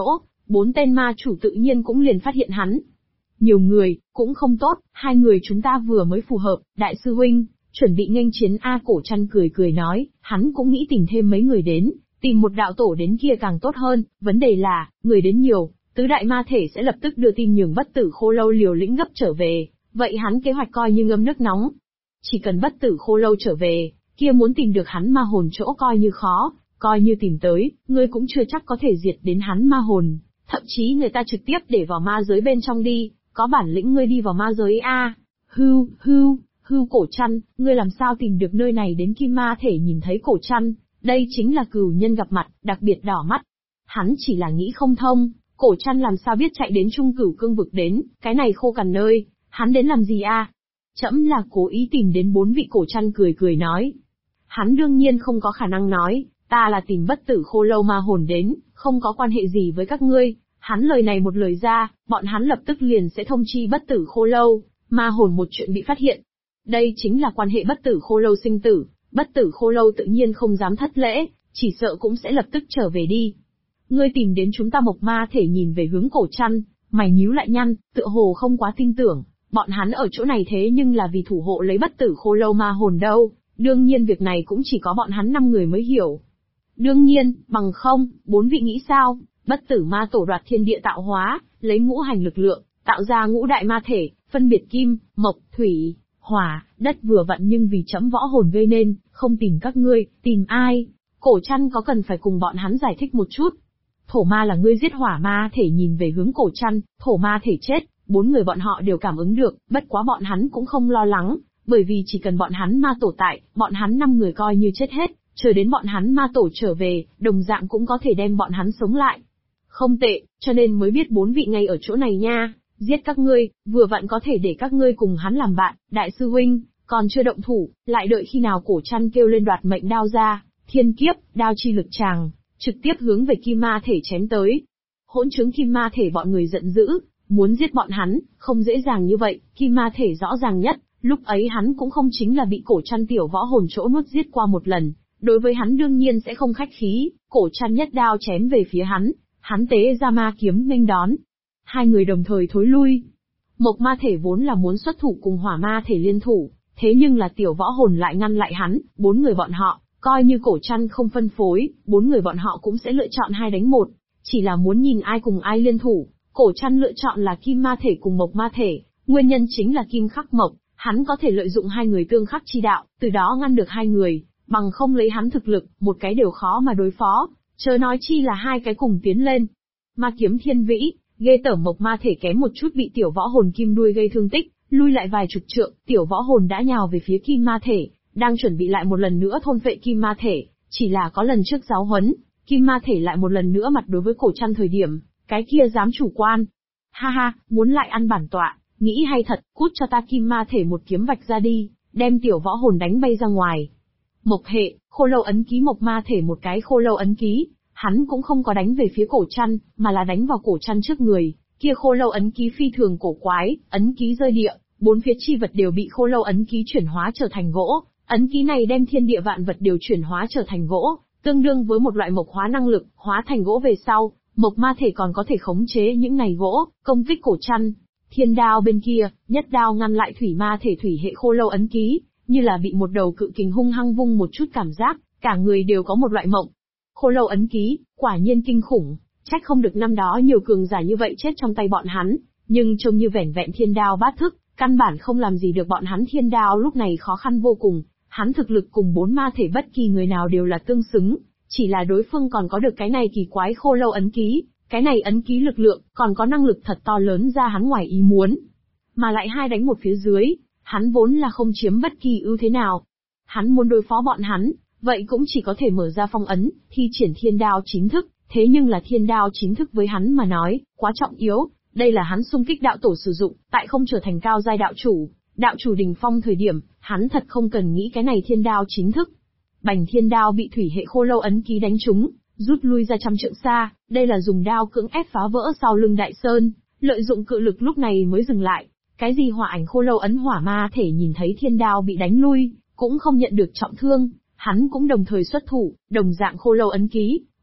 4 tên ma chủ tự nhiên cũng liền phát hiện hắn. Nhiều người, cũng không tốt, 2 người chúng ta vừa mới phù hợp, đại sư huynh, chuẩn bị nghênh chiến A. Cổ Trăn cười cười nói, hắn cũng nghĩ tìm thêm mấy người đến, tìm một đạo tổ đến kia càng tốt hơn, vấn đề là, người đến nhiều, tứ đại ma thể sẽ lập tức đưa tin nhường Bất Tử Khô Lâu liều lĩnh gấp trở về, vậy hắn kế hoạch coi như ngâm nước nóng. Chỉ cần Bất Tử Khô Lâu trở về, kia muốn tìm được hắn ma hồn chỗ coi như khó, coi như tìm tới, ngươi cũng chưa chắc có thể diệt đến hắn ma hồn, thậm chí người ta trực tiếp để vào ma giới bên trong đi, có bản lĩnh ngươi đi vào ma giới a. Hưu Cổ Trăn, ngươi làm sao tìm được nơi này đến Kim Ma Thể nhìn thấy Cổ Trăn, đây chính là cửu nhân gặp mặt, đặc biệt đỏ mắt. Hắn chỉ là nghĩ không thông, Cổ Trăn làm sao biết chạy đến Trung Cửu Cương vực đến, cái này khô cằn nơi, hắn đến làm gì a? Trẫm là cố ý tìm đến 4 vị. Cổ Trăn cười cười nói. Hắn đương nhiên không có khả năng nói, ta là tìm Bất Tử Khô Lâu ma hồn đến, không có quan hệ gì với các ngươi. Hắn lời này một lời ra, bọn hắn lập tức liền sẽ thông chi Bất Tử Khô Lâu, ma hồn một chuyện bị phát hiện. Đây chính là quan hệ Bất Tử Khô Lâu sinh tử, Bất Tử Khô Lâu tự nhiên không dám thất lễ, chỉ sợ cũng sẽ lập tức trở về đi. Ngươi tìm đến chúng ta Mộc Ma Thể nhìn về hướng Cổ Trăn, mày nhíu lại nhăn, tựa hồ không quá tin tưởng, bọn hắn ở chỗ này thế nhưng là vì thủ hộ lấy Bất Tử Khô Lâu ma hồn đâu, đương nhiên việc này cũng chỉ có bọn hắn 5 người mới hiểu. Đương nhiên, bằng không, 4 vị nghĩ sao? Bất Tử Ma Tổ đoạt thiên địa tạo hóa, lấy ngũ hành lực lượng, tạo ra ngũ đại ma thể, phân biệt kim, mộc, thủy, hỏa, đất vừa vặn nhưng vì trẫm võ hồn gây nên, không tìm các ngươi, tìm ai? Cổ Trăn có cần phải cùng bọn hắn giải thích một chút? Thổ ma là ngươi giết hỏa ma thể nhìn về hướng Cổ Trăn, thổ ma thể chết, 4 người bọn họ đều cảm ứng được, bất quá bọn hắn cũng không lo lắng, bởi vì chỉ cần bọn hắn ma tổ tại, bọn hắn 5 người coi như chết hết, chờ đến bọn hắn ma tổ trở về, đồng dạng cũng có thể đem bọn hắn sống lại. Không tệ, cho nên mới biết 4 vị ngay ở chỗ này nha, giết các ngươi, vừa vặn có thể để các ngươi cùng hắn làm bạn, đại sư huynh, còn chưa động thủ, lại đợi khi nào Cổ Trăn kêu lên đoạt mệnh đao ra, thiên kiếp, đao chi lực tràng, trực tiếp hướng về Kim Ma Thể chém tới. Hỗn chứng Kim Ma Thể bọn người giận dữ, muốn giết bọn hắn, không dễ dàng như vậy, Kim Ma Thể rõ ràng nhất, lúc ấy hắn cũng không chính là bị Cổ Trăn tiểu võ hồn chỗ nuốt giết qua một lần, đối với hắn đương nhiên sẽ không khách khí, Cổ Trăn nhất đao chém về phía hắn tế ra ma kiếm nghênh đón. 2 người đồng thời thối lui. Mộc Ma Thể vốn là muốn xuất thủ cùng Hỏa Ma Thể liên thủ, thế nhưng là tiểu võ hồn lại ngăn lại hắn, 4 người bọn họ, coi như Cổ Trăn không phân phối, 4 người bọn họ cũng sẽ lựa chọn 2 đánh 1, chỉ là muốn nhìn ai cùng ai liên thủ. Cổ Trăn lựa chọn là Kim Ma Thể cùng Mộc Ma Thể, nguyên nhân chính là kim khắc mộc, hắn có thể lợi dụng 2 người tương khắc chi đạo, từ đó ngăn được 2 người, bằng không lấy hắn thực lực, một cái đều khó mà đối phó, chớ nói chi là 2 cái cùng tiến lên. Ma kiếm thiên vĩ, ghê tởm. Mộc Ma Thể kém một chút bị tiểu võ hồn kim đuôi gây thương tích, lui lại vài chục trượng, tiểu võ hồn đã nhào về phía Kim Ma Thể, đang chuẩn bị lại một lần nữa thôn phệ Kim Ma Thể, chỉ là có lần trước giáo huấn, Kim Ma Thể lại một lần nữa mặt đối với Cổ Trăn thời điểm, cái kia dám chủ quan. Ha ha, muốn lại ăn bản tọa, nghĩ hay thật, cút cho ta. Kim Ma Thể một kiếm vạch ra đi, đem tiểu võ hồn đánh bay ra ngoài. Mộc hệ, khô lâu ấn ký. Mộc Ma Thể một cái khô lâu ấn ký, hắn cũng không có đánh về phía Cổ Trăn, mà là đánh vào Cổ Trăn trước người, kia khô lâu ấn ký phi thường cổ quái, ấn ký rơi địa, 4 phía chi vật đều bị khô lâu ấn ký chuyển hóa trở thành gỗ, ấn ký này đem thiên địa vạn vật đều chuyển hóa trở thành gỗ, tương đương với một loại mộc hóa năng lực, hóa thành gỗ về sau, Mộc Ma Thể còn có thể khống chế những này gỗ, công kích Cổ Trăn. Thiên đao bên kia, nhất đao ngăn lại Thủy Ma Thể thủy hệ khô lâu ấn ký, như là bị một đầu cự kình hung hăng vung một chút cảm giác, cả người đều có một loại mộng. Khô lâu ấn ký, quả nhiên kinh khủng, trách không được năm đó nhiều cường giả như vậy chết trong tay bọn hắn, nhưng trông như vẻn vẹn thiên đao bát thức, căn bản không làm gì được bọn hắn. Thiên đao lúc này khó khăn vô cùng, hắn thực lực cùng 4 ma thể bất kỳ người nào đều là tương xứng, chỉ là đối phương còn có được cái này kỳ quái khô lâu ấn ký, cái này ấn ký lực lượng, còn có năng lực thật to lớn ra hắn ngoài ý muốn. Mà lại 2 đánh 1 phía dưới, hắn vốn là không chiếm bất kỳ ưu thế nào. Hắn muốn đối phó bọn hắn, vậy cũng chỉ có thể mở ra phong ấn, thi triển thiên đao chính thức, thế nhưng là thiên đao chính thức với hắn mà nói, quá trọng yếu, đây là hắn xung kích đạo tổ sử dụng, tại không trở thành cao giai đạo chủ đỉnh phong thời điểm, hắn thật không cần nghĩ cái này thiên đao chính thức. Bành, thiên đao bị thủy hệ khô lâu ấn ký đánh trúng, rút lui ra trăm trượng xa, đây là dùng đao cưỡng ép phá vỡ sau lưng đại sơn, lợi dụng cự lực lúc này mới dừng lại. Cái gì hỏa ảnh khô lâu ấn hỏa ma thể nhìn thấy thiên đao bị đánh lui, cũng không nhận được trọng thương, hắn cũng đồng thời xuất thủ, đồng dạng khô lâu ấn ký,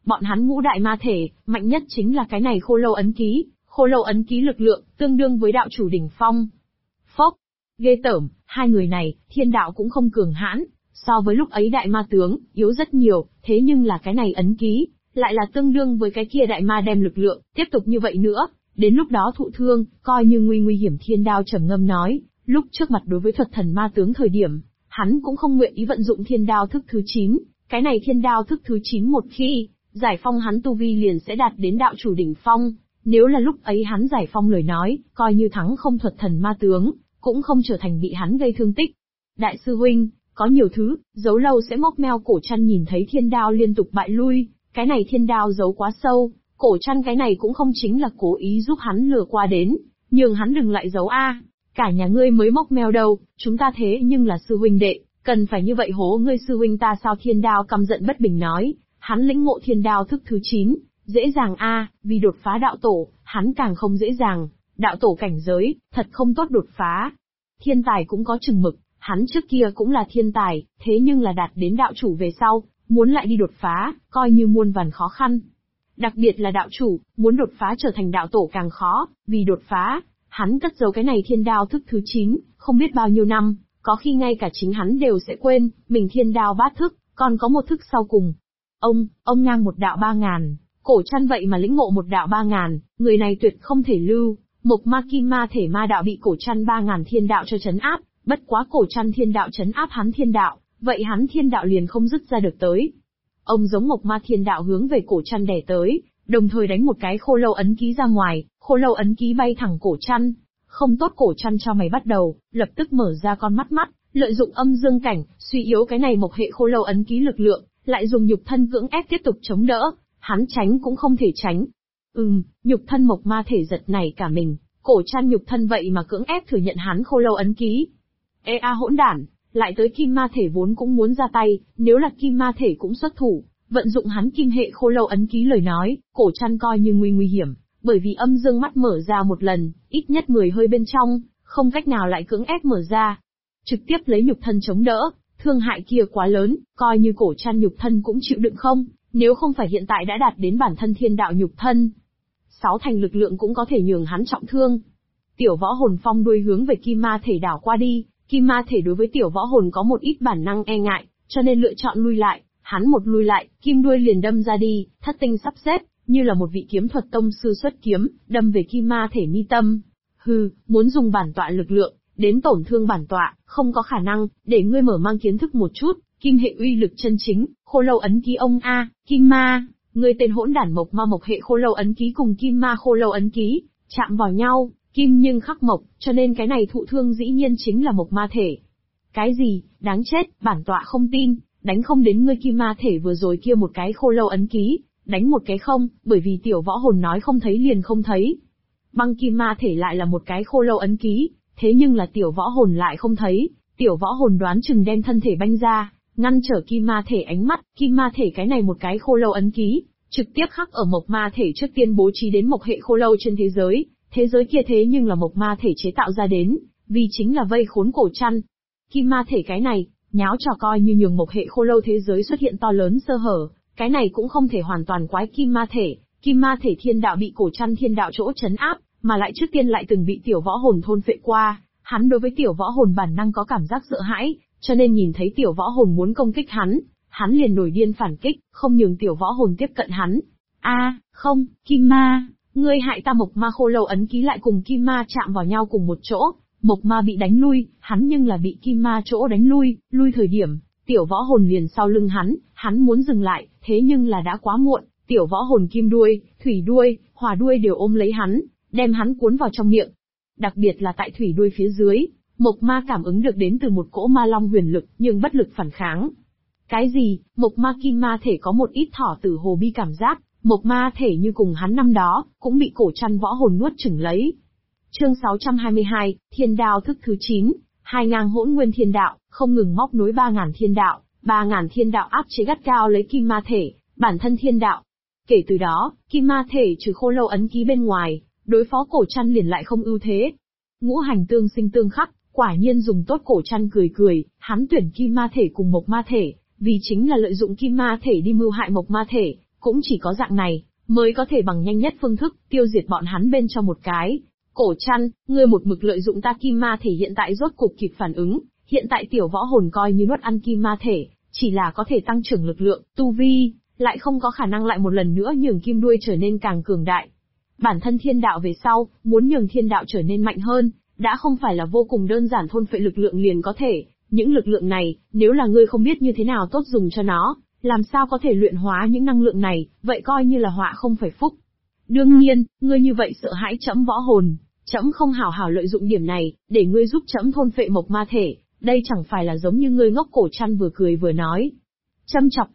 Bọn hắn ngũ đại ma thể, mạnh nhất chính là cái này khô lâu ấn ký. Khô lâu ấn ký lực lượng, tương đương với đạo chủ đỉnh phong. Phốc, ghê tởm, hai người này, thiên đạo cũng không cường hãn, so với lúc ấy đại ma tướng, yếu rất nhiều, thế nhưng là cái này ấn ký, lại là tương đương với cái kia đại ma đem lực lượng, tiếp tục như vậy nữa, đến lúc đó thụ thương, coi như nguy hiểm. Thiên Đao trầm ngâm nói, lúc trước mặt đối với thuật thần ma tướng thời điểm, hắn cũng không nguyện ý vận dụng thiên đao thức thứ 9, cái này thiên đao thức thứ 9 một khi giải phong hắn tu vi liền sẽ đạt đến đạo chủ đỉnh phong, nếu là lúc ấy hắn giải phong lời nói, coi như thắng không thuật thần ma tướng, cũng không trở thành bị hắn gây thương tích. Đại sư huynh, có nhiều thứ, giấu lâu sẽ móc meo. Cổ Trăn nhìn thấy thiên đao liên tục bại lui, cái này thiên đao giấu quá sâu, Cổ Trăn cái này cũng không chính là cố ý giúp hắn lừa qua đến, nhường hắn đừng lại giấu a. Cả nhà ngươi mới móc meo đâu, chúng ta thế nhưng là sư huynh đệ, cần phải như vậy hố ngươi sư huynh ta sao? Thiên đao căm giận bất bình nói, hắn lĩnh ngộ thiên đao thức thứ 9, dễ dàng a, vì đột phá đạo tổ, hắn càng không dễ dàng, đạo tổ cảnh giới, thật không tốt đột phá. Thiên tài cũng có chừng mực, hắn trước kia cũng là thiên tài, thế nhưng là đạt đến đạo chủ về sau, muốn lại đi đột phá, coi như muôn vàn khó khăn. Đặc biệt là đạo chủ, muốn đột phá trở thành đạo tổ càng khó, vì đột phá, hắn cất giấu cái này thiên đao thức thứ 9, không biết bao nhiêu năm, có khi ngay cả chính hắn đều sẽ quên, mình thiên đao bát thức, còn có một thức sau cùng. Ông ngang một đạo 3000, Cổ Trăn vậy mà lĩnh ngộ một đạo 3000, người này tuyệt không thể lưu. Mộc ma kim ma thể ma đạo bị Cổ Trăn 3000 thiên đạo cho trấn áp, bất quá Cổ Trăn thiên đạo trấn áp hắn thiên đạo, vậy hắn thiên đạo liền không dứt ra được tới. Ông giống Mộc ma thiên đạo hướng về Cổ Trăn đè tới, đồng thời đánh một cái khô lâu ấn ký ra ngoài, khô lâu ấn ký bay thẳng Cổ Trăn. Không tốt. Cổ Trăn cho mày bắt đầu, lập tức mở ra con mắt, lợi dụng âm dương cảnh, suy yếu cái này mộc hệ khô lâu ấn ký lực lượng, lại dùng nhục thân cưỡng ép tiếp tục chống đỡ, hắn tránh cũng không thể tránh. Nhục thân mộc ma thể giật nảy cả mình, Cổ Trăn nhục thân vậy mà cưỡng ép thừa nhận hắn khô lâu ấn ký. Hỗn đản, lại tới kim ma thể vốn cũng muốn ra tay, nếu là kim ma thể cũng xuất thủ, vận dụng hắn kim hệ khô lâu ấn ký lời nói, Cổ Trăn coi như nguy hiểm, bởi vì âm dương mắt mở ra một lần, ít nhất 10 hơi bên trong, không cách nào lại cưỡng ép mở ra. Trực tiếp lấy nhục thân chống đỡ, thương hại kia quá lớn, coi như Cổ Trăn nhục thân cũng chịu đựng không, nếu không phải hiện tại đã đạt đến bản thân thiên đạo nhục thân. 6 thành lực lượng cũng có thể nhường hắn trọng thương. Tiểu võ hồn phong đuôi hướng về kim ma thể đảo qua đi, kim ma thể đối với tiểu võ hồn có một ít bản năng e ngại, cho nên lựa chọn lui lại, hắn một lui lại, kim đuôi liền đâm ra đi, thất tinh sắp xếp, như là một vị kiếm thuật tông sư xuất kiếm, đâm về kim ma thể mi tâm. Muốn dùng bản tọa lực lượng, đến tổn thương bản tọa, không có khả năng, để ngươi mở mang kiến thức một chút, kim hệ uy lực chân chính, khô lâu ấn ký ông a, kim ma, ngươi tên hỗn đản mộc ma mộc hệ khô lâu ấn ký cùng kim ma khô lâu ấn ký, chạm vào nhau, kim nhưng khắc mộc, cho nên cái này thụ thương dĩ nhiên chính là mộc ma thể. Cái gì, đáng chết, bản tọa không tin, đánh không đến ngươi kim ma thể vừa rồi kia một cái khô lâu ấn ký, đánh một cái không, bởi vì tiểu võ hồn nói không thấy liền không thấy. Băng kim ma thể lại là một cái khô lâu ấn ký, thế nhưng là tiểu võ hồn lại không thấy, tiểu võ hồn đoán chừng đem thân thể banh ra, ngăn trở kim ma thể ánh mắt, kim ma thể cái này một cái khô lâu ấn ký, trực tiếp khắc ở mộc ma thể trước tiên bố trí đến mộc hệ khô lâu trên thế giới kia thế nhưng là mộc ma thể chế tạo ra đến, vì chính là vây khốn Cổ Trăn. Kim ma thể cái này, nháo trò coi như nhường mộc hệ khô lâu thế giới xuất hiện to lớn sơ hở, cái này cũng không thể hoàn toàn quái kim ma thể thiên đạo bị Cổ Trăn thiên đạo chỗ trấn áp, mà lại trước tiên lại từng bị tiểu võ hồn thôn phệ qua, hắn đối với tiểu võ hồn bản năng có cảm giác sợ hãi, cho nên nhìn thấy tiểu võ hồn muốn công kích hắn liền nổi điên phản kích, không nhường tiểu võ hồn tiếp cận hắn. Không, kim ma, ngươi hại ta. Mộc ma khô lâu ấn ký lại cùng kim ma chạm vào nhau cùng một chỗ, mộc ma bị đánh lui, hắn nhưng là bị kim ma chỗ đánh lui thời điểm, tiểu võ hồn liền sau lưng hắn muốn dừng lại, thế nhưng là đã quá muộn, tiểu võ hồn kim đuôi, thủy đuôi, hỏa đuôi đều ôm lấy hắn, đem hắn cuốn vào trong miệng. Đặc biệt là tại thủy đuôi phía dưới, mộc ma cảm ứng được đến từ một cỗ ma long huyền lực, nhưng bất lực phản kháng. Cái gì? Mộc ma kim ma thể có một ít thỏ tử hồ bi cảm giác, mộc ma thể như cùng hắn năm đó, cũng bị Cổ Trăn võ hồn nuốt chửng lấy. Chương 622, Thiên đao thức thứ 9, 2000 hỗn nguyên thiên đạo, không ngừng móc nối 3000 thiên đạo, 3000 thiên đạo áp chế gắt gao lấy kim ma thể, bản thân thiên đạo. Kể từ đó, kim ma thể trừ khô lâu ấn ký bên ngoài, đối phó Cổ Trăn liền lại không ưu thế. Ngũ hành tương sinh tương khắc, quả nhiên dùng tốt. Cổ Trăn cười, hắn tuyển kim ma thể cùng mộc ma thể, vì chính là lợi dụng kim ma thể đi mưu hại mộc ma thể. cũng chỉ có dạng này, mới có thể bằng nhanh nhất phương thức, tiêu diệt bọn hắn bên trong một cái. Cổ Trăn, ngươi một mực lợi dụng ta kim ma thể hiện tại rốt cục kịp phản ứng, hiện tại tiểu võ hồn coi như nuốt ăn kim ma thể, chỉ là có thể tăng trưởng lực lượng, tu vi, lại không có khả năng lại một lần nữa nhường kim đuôi trở nên càng cường đại. Bản thân thiên đạo về sau, muốn nhường thiên đạo trở nên mạnh hơn, đã không phải là vô cùng đơn giản thôn phệ lực lượng liền có thể, những lực lượng này, nếu là ngươi không biết như thế nào tốt dùng cho nó, làm sao có thể luyện hóa những năng lượng này, vậy coi như là họa không phải phúc. Đương nhiên, ngươi như vậy sợ hãi trẫm võ hồn, trẫm không hảo hảo lợi dụng điểm này, để ngươi giúp trẫm thôn phệ mộc ma thể, đây chẳng phải là giống như ngươi ngốc. Cổ Trăn vừa cười vừa nói. Châm chọc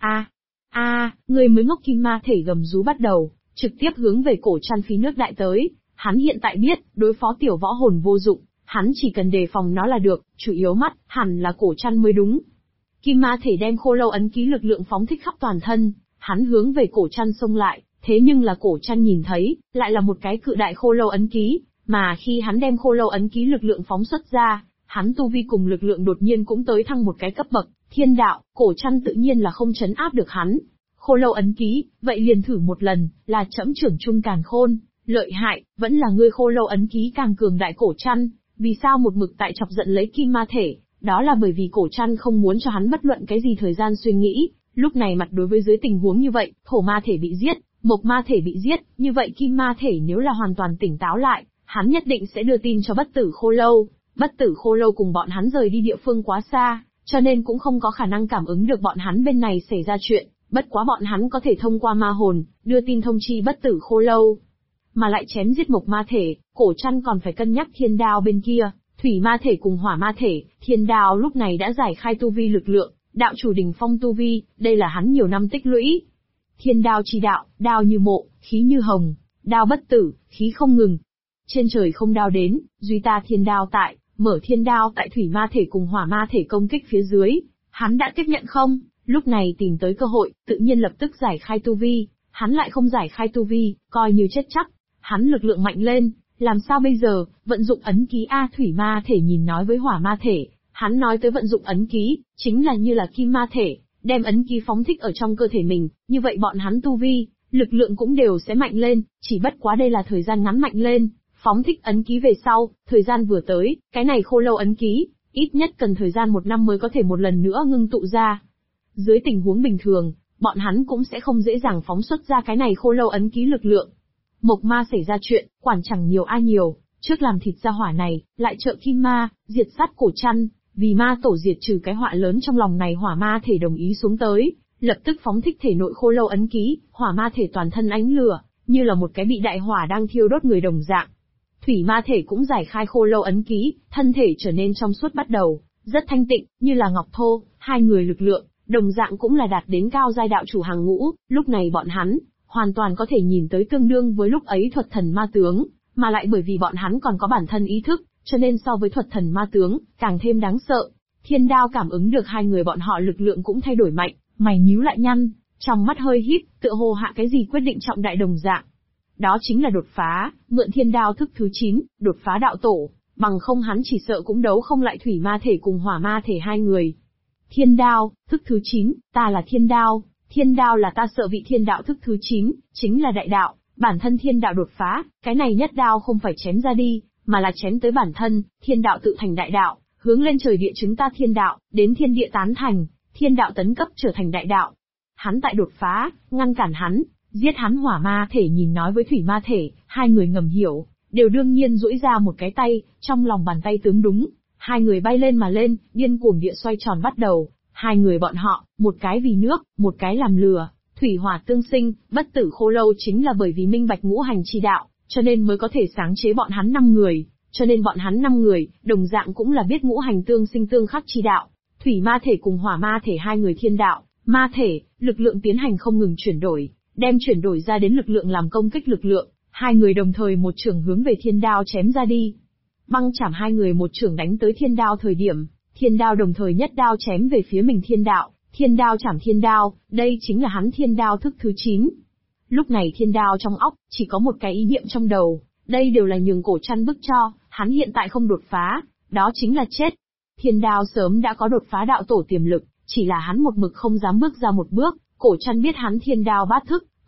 ngươi mới ngốc. Kim ma thể gầm rú bắt đầu, trực tiếp hướng về Cổ Trăn phí nước đại tới, hắn hiện tại biết, đối phó tiểu võ hồn vô dụng, hắn chỉ cần đề phòng nó là được, chủ yếu mắt, hẳn là Cổ Trăn mới đúng. Kim ma thể đem khô lâu ấn ký lực lượng phóng thích khắp toàn thân, hắn hướng về Cổ Trăn xông lại, thế nhưng là Cổ Trăn nhìn thấy, lại là một cái cự đại khô lâu ấn ký, mà khi hắn đem khô lâu ấn ký lực lượng phóng xuất ra, hắn tu vi cùng lực lượng đột nhiên cũng tới thăng một cái cấp bậc, thiên đạo. Cổ Trăn tự nhiên là không trấn áp được hắn. Khô lâu ấn ký, vậy liền thử một lần, là trẫm trưởng trung càn khôn, lợi hại, vẫn là ngươi khô lâu ấn ký càng cường đại. Cổ Trăn, vì sao một mực tại chọc giận lấy kim ma thể, đó là bởi vì Cổ Trăn không muốn cho hắn bất luận cái gì thời gian suy nghĩ, lúc này mặt đối với dưới tình huống như vậy, thổ ma thể bị giết, mộc ma thể bị giết, như vậy kim ma thể nếu là hoàn toàn tỉnh táo lại, hắn nhất định sẽ đưa tin cho bất tử khô lâu. Bất tử khô lâu cùng bọn hắn rời đi địa phương quá xa, cho nên cũng không có khả năng cảm ứng được bọn hắn bên này xảy ra chuyện, bất quá bọn hắn có thể thông qua ma hồn, đưa tin thông chi bất tử khô lâu. Mà lại chém giết mộc ma thể, Cổ Trăn còn phải cân nhắc thiên đao bên kia, thủy ma thể cùng hỏa ma thể. Thiên đao lúc này đã giải khai tu vi lực lượng, đạo chủ đỉnh phong tu vi, đây là hắn nhiều năm tích lũy. Thiên đao chi đạo, đao như mộ, khí như hồng, đao bất tử, khí không ngừng. Trên trời không đao đến, duy ta thiên đao tại. Mở thiên đao tại thủy ma thể cùng hỏa ma thể công kích phía dưới, hắn đã tiếp nhận không? Lúc này tìm tới cơ hội, tự nhiên lập tức giải khai tu vi, hắn lại không giải khai tu vi, coi như chết chắc. Hắn lực lượng mạnh lên, làm sao bây giờ, vận dụng ấn ký thủy ma thể nhìn nói với hỏa ma thể, hắn nói tới vận dụng ấn ký, chính là như là kim ma thể, đem ấn ký phóng thích ở trong cơ thể mình, như vậy bọn hắn tu vi, lực lượng cũng đều sẽ mạnh lên, chỉ bất quá đây là thời gian ngắn mạnh lên. Phóng thích ấn ký về sau, thời gian vừa tới, cái này khô lâu ấn ký, ít nhất cần thời gian 1 năm mới có thể một lần nữa ngưng tụ ra. Dưới tình huống bình thường, bọn hắn cũng sẽ không dễ dàng phóng xuất ra cái này khô lâu ấn ký lực lượng. Mộc ma xảy ra chuyện, quản chẳng nhiều ai nhiều, trước làm thịt ra hỏa này, lại trợ kim ma, diệt sát Cổ Trăn, vì ma tổ diệt trừ cái họa lớn trong lòng này. Hỏa ma thể đồng ý xuống tới, lập tức phóng thích thể nội khô lâu ấn ký, hỏa ma thể toàn thân ánh lửa, như là một cái bị đại hỏa đang thiêu đốt người đồng dạng. Thủy ma thể cũng giải khai khô lâu ấn ký, thân thể trở nên trong suốt bắt đầu, rất thanh tịnh, như là ngọc thô. Hai người lực lượng, đồng dạng cũng là đạt đến cao giai đạo chủ hàng ngũ, lúc này bọn hắn, hoàn toàn có thể nhìn tới tương đương với lúc ấy thuật thần ma tướng, mà lại bởi vì bọn hắn còn có bản thân ý thức, cho nên so với thuật thần ma tướng, càng thêm đáng sợ. Thiên đao cảm ứng được hai người bọn họ lực lượng cũng thay đổi mạnh, mày nhíu lại nhăn, trong mắt hơi híp, tựa hồ hạ cái gì quyết định trọng đại đồng dạng. Đó chính là đột phá, mượn thiên đao thức thứ 9, đột phá đạo tổ, bằng không hắn chỉ sợ cũng đấu không lại thủy ma thể cùng hỏa ma thể hai người. Thiên đao, thức thứ 9, ta là thiên đao là ta sợ vị. Thiên đạo thức thứ 9, chính là đại đạo, bản thân thiên đạo đột phá, cái này nhất đao không phải chém ra đi, mà là chém tới bản thân, thiên đạo tự thành đại đạo, hướng lên trời địa chứng ta thiên đạo, đến thiên địa tán thành, thiên đạo tấn cấp trở thành đại đạo. Hắn tại đột phá, ngăn cản hắn, giết hắn. Hỏa ma thể nhìn nói với thủy ma thể, hai người ngầm hiểu, đều đương nhiên duỗi ra một cái tay, trong lòng bàn tay tướng đúng, hai người bay lên mà lên, điên cuồng địa xoay tròn bắt đầu. Hai người bọn họ, một cái vì nước, một cái làm lửa, thủy hỏa tương sinh. Bất tử khô lâu chính là bởi vì minh bạch ngũ hành chi đạo, cho nên mới có thể sáng chế bọn hắn 5 người, cho nên bọn hắn 5 người, đồng dạng cũng là biết ngũ hành tương sinh tương khắc chi đạo. Thủy ma thể cùng hỏa ma thể hai người thiên đạo, ma thể, lực lượng tiến hành không ngừng chuyển đổi, đem chuyển đổi ra đến lực lượng làm công kích lực lượng, hai người đồng thời một chưởng hướng về thiên đao chém ra đi. Băng chảm hai người một chưởng đánh tới thiên đao thời điểm, thiên đao đồng thời nhất đao chém về phía mình thiên đao chảm thiên đao, đây chính là hắn thiên đao thức thứ 9. Lúc này thiên đao trong óc, chỉ có một cái ý niệm trong đầu, đây đều là nhường Cổ Trăn bức cho, hắn hiện tại không đột phá, đó chính là chết. Thiên đao sớm đã có đột phá đạo tổ tiềm lực, chỉ là hắn một mực không dám bước ra một bước. Cổ Trăn biết hắn thiên đao bát thức,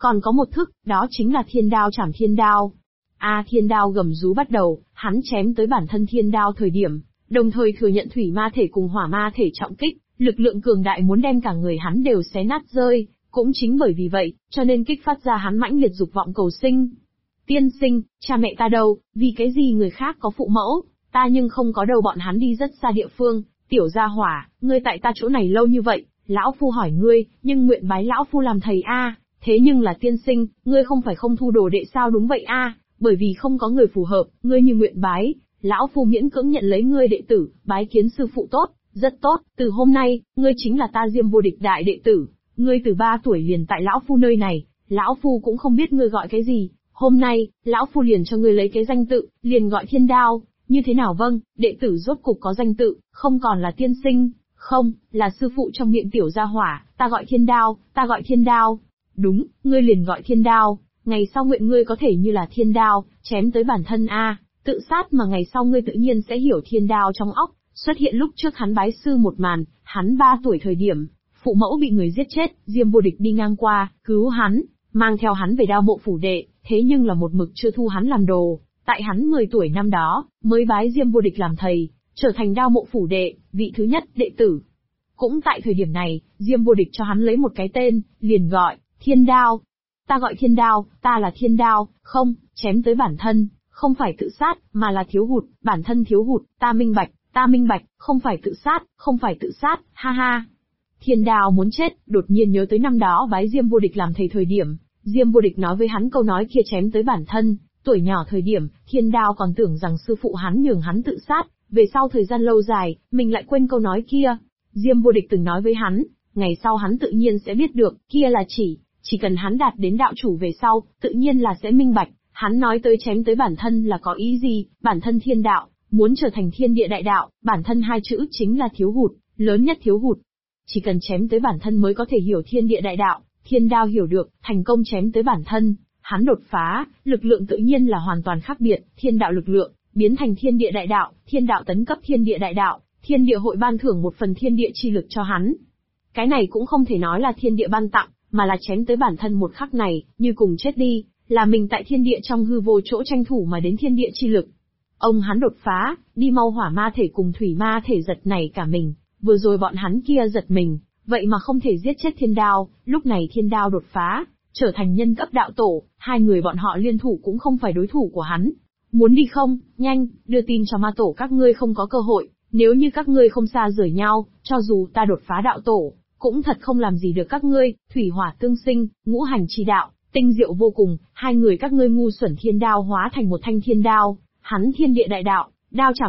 Còn có một thức, đó chính là thiên đao chảm thiên đao. Thiên đao gầm rú bắt đầu, hắn chém tới bản thân thiên đao thời điểm, đồng thời thừa nhận thủy ma thể cùng hỏa ma thể trọng kích, lực lượng cường đại muốn đem cả người hắn đều xé nát rơi, cũng chính bởi vì vậy, cho nên kích phát ra hắn mãnh liệt dục vọng cầu sinh. Tiên sinh, cha mẹ ta đâu, vì cái gì người khác có phụ mẫu, ta nhưng không có đâu, bọn hắn đi rất xa địa phương, tiểu gia hỏa, ngươi tại ta chỗ này lâu như vậy, lão phu hỏi ngươi, nhưng nguyện bái lão phu làm thầy thế nhưng là tiên sinh, ngươi không phải không thu đồ đệ sao? Đúng vậy bởi vì không có người phù hợp, ngươi như nguyện bái, lão phu miễn cưỡng nhận lấy ngươi đệ tử, bái kiến sư phụ tốt, rất tốt, từ hôm nay, ngươi chính là ta Diêm Vô Địch đại đệ tử, ngươi từ 3 tuổi liền tại lão phu nơi này, lão phu cũng không biết ngươi gọi cái gì, hôm nay, lão phu liền cho ngươi lấy cái danh tự, liền gọi Thiên Đao, như thế nào? Vâng, đệ tử rốt cục có danh tự, không còn là tiên sinh, không, là sư phụ trong miệng tiểu gia hỏa, ta gọi Thiên Đao, ta gọi Thiên Đao. Đúng, ngươi liền gọi Thiên Đao, ngày sau nguyện ngươi có thể như là thiên đao, chém tới bản thân tự sát mà ngày sau ngươi tự nhiên sẽ hiểu thiên đao trong óc, xuất hiện lúc trước hắn bái sư một màn, hắn 3 tuổi thời điểm, phụ mẫu bị người giết chết, Diêm Vô Địch đi ngang qua, cứu hắn, mang theo hắn về Đao Mộ phủ đệ, thế nhưng là một mực chưa thu hắn làm đồ, tại hắn 10 tuổi năm đó, mới bái Diêm Vô Địch làm thầy, trở thành Đao Mộ phủ đệ, vị thứ nhất đệ tử. Cũng tại thời điểm này, Diêm Vô Địch cho hắn lấy một cái tên, liền gọi Thiên Đao. Ta gọi Thiên Đao, ta là Thiên Đao, không, chém tới bản thân, không phải tự sát, mà là thiếu hụt, bản thân thiếu hụt, ta minh bạch, không phải tự sát, không phải tự sát, ha ha. Thiên Đao muốn chết, đột nhiên nhớ tới năm đó bái Diêm Vô Địch làm thầy thời điểm, Diêm Vô Địch nói với hắn câu nói kia chém tới bản thân, tuổi nhỏ thời điểm, Thiên Đao còn tưởng rằng sư phụ hắn nhường hắn tự sát, về sau thời gian lâu dài, mình lại quên câu nói kia. Diêm Vô Địch từng nói với hắn, ngày sau hắn tự nhiên sẽ biết được, kia là chỉ cần hắn đạt đến đạo chủ về sau, tự nhiên là sẽ minh bạch, hắn nói tới chém tới bản thân là có ý gì, bản thân thiên đạo, muốn trở thành thiên địa đại đạo, bản thân 2 chữ chính là thiếu hụt, lớn nhất thiếu hụt. Chỉ cần chém tới bản thân mới có thể hiểu thiên địa đại đạo, Thiên Đao hiểu được, thành công chém tới bản thân, hắn đột phá, lực lượng tự nhiên là hoàn toàn khác biệt, thiên đạo lực lượng, biến thành thiên địa đại đạo, thiên đạo tấn cấp thiên địa đại đạo, thiên địa hội ban thưởng một phần thiên địa chi lực cho hắn. Cái này cũng không thể nói là thiên địa ban tặng, mà là chém tới bản thân một khắc này, như cùng chết đi, là mình tại thiên địa trong hư vô chỗ tranh thủ mà đến thiên địa chi lực. Ông hắn đột phá, đi mau hỏa ma thể cùng thủy ma thể giật nảy cả mình, vừa rồi bọn hắn kia giật mình, vậy mà không thể giết chết Thiên Đao, lúc này Thiên Đao đột phá, trở thành nhân cấp đạo tổ, 2 người bọn họ liên thủ cũng không phải đối thủ của hắn. Muốn đi không? Nhanh, đưa tin cho ma tổ các ngươi không có cơ hội, nếu như các ngươi không xa rời nhau, cho dù ta đột phá đạo tổ, cũng thật không làm gì được các ngươi, thủy hỏa tương sinh, ngũ hành chi đạo, tinh diệu vô cùng, 2 người các ngươi ngu xuẩn. Thiên Đao hóa thành một thanh thiên đao, hắn thiên địa đại đạo, đao chảm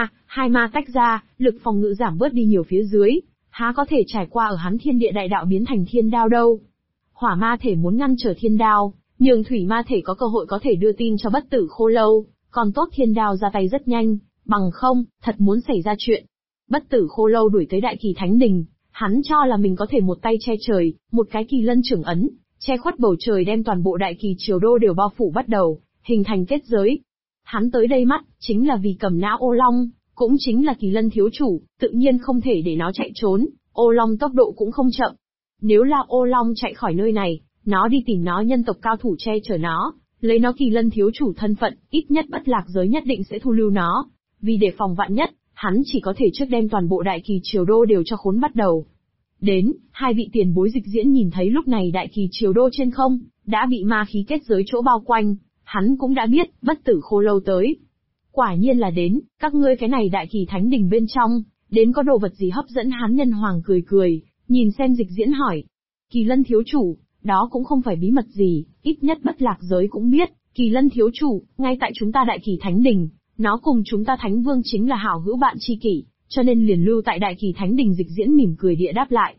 2 ma tách ra, lực phòng ngự giảm bớt đi nhiều phía dưới, há có thể trải qua ở hắn thiên địa đại đạo biến thành thiên đao đâu. Hỏa ma thể muốn ngăn trở Thiên Đao, nhường thủy ma thể có cơ hội có thể đưa tin cho Bất Tử Khô Lâu, còn tốt Thiên Đao ra tay rất nhanh, bằng không, thật muốn xảy ra chuyện. Bất Tử Khô Lâu đuổi tới Đại Kỳ Thánh Đình, hắn cho là mình có thể một tay che trời, một cái kỳ lân trưởng ấn, che khuất bầu trời đem toàn bộ Đại Kỳ Triều Đô đều bao phủ bắt đầu, hình thành kết giới. Hắn tới đây mắt, chính là vì cầm nã Ô Long, cũng chính là kỳ lân thiếu chủ, tự nhiên không thể để nó chạy trốn, Ô Long tốc độ cũng không chậm. Nếu là Ô Long chạy khỏi nơi này, nó đi tìm nó nhân tộc cao thủ che chở nó, lấy nó kỳ lân thiếu chủ thân phận, ít nhất Bất Lạc giới nhất định sẽ thu lưu nó. Vì đề phòng vạn nhất, hắn chỉ có thể trước đem toàn bộ Đại Kỳ Triều Đô đều cho khốn bắt đầu. Đến, 2 vị tiền bối Dịch Diễn nhìn thấy lúc này Đại Kỳ Triều Đô trên không, đã bị ma khí kết giới chỗ bao quanh, hắn cũng đã biết, Bất Tử Khô Lâu tới. Quả nhiên là đến, các ngươi cái này Đại Kỳ Thánh Đình bên trong, đến có đồ vật gì hấp dẫn hắn? Nhân Hoàng cười, nhìn xem Dịch Diễn hỏi. Kỳ lân thiếu chủ, đó cũng không phải bí mật gì, ít nhất Bất Lạc giới cũng biết, Kỳ lân thiếu chủ, ngay tại chúng ta Đại Kỳ Thánh Đình, nó cùng chúng ta Thánh Vương chính là hảo hữu bạn tri kỷ, cho nên liền lưu tại Đại Kỳ Thánh Đình. Dịch Diễn mỉm cười địa đáp lại.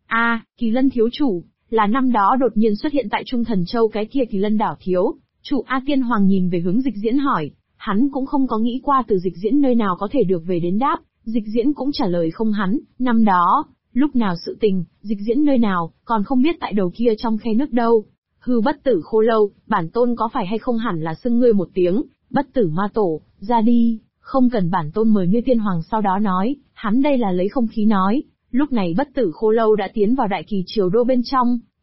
Kỳ lân thiếu chủ, là năm đó đột nhiên xuất hiện tại Trung Thần Châu cái kia Kỳ lân đảo thiếu chủ. Tiên Hoàng nhìn về hướng Dịch Diễn hỏi, hắn cũng không có nghĩ qua từ Dịch Diễn nơi nào có thể được về đến đáp, Dịch Diễn cũng trả lời không hắn, năm đó, lúc nào sự tình, Dịch Diễn nơi nào, còn không biết tại đầu kia trong khe nước đâu. Bất Tử Khô Lâu, bản tôn có phải hay không hẳn là xưng ngươi một tiếng, Bất Tử Ma Tổ, ra đi, không cần bản tôn mời ngươi. Tiên Hoàng sau đó nói, hắn đây là lấy không khí nói, lúc này Bất Tử Khô Lâu đã tiến vào Đại Kỳ Triều Đô bên trong,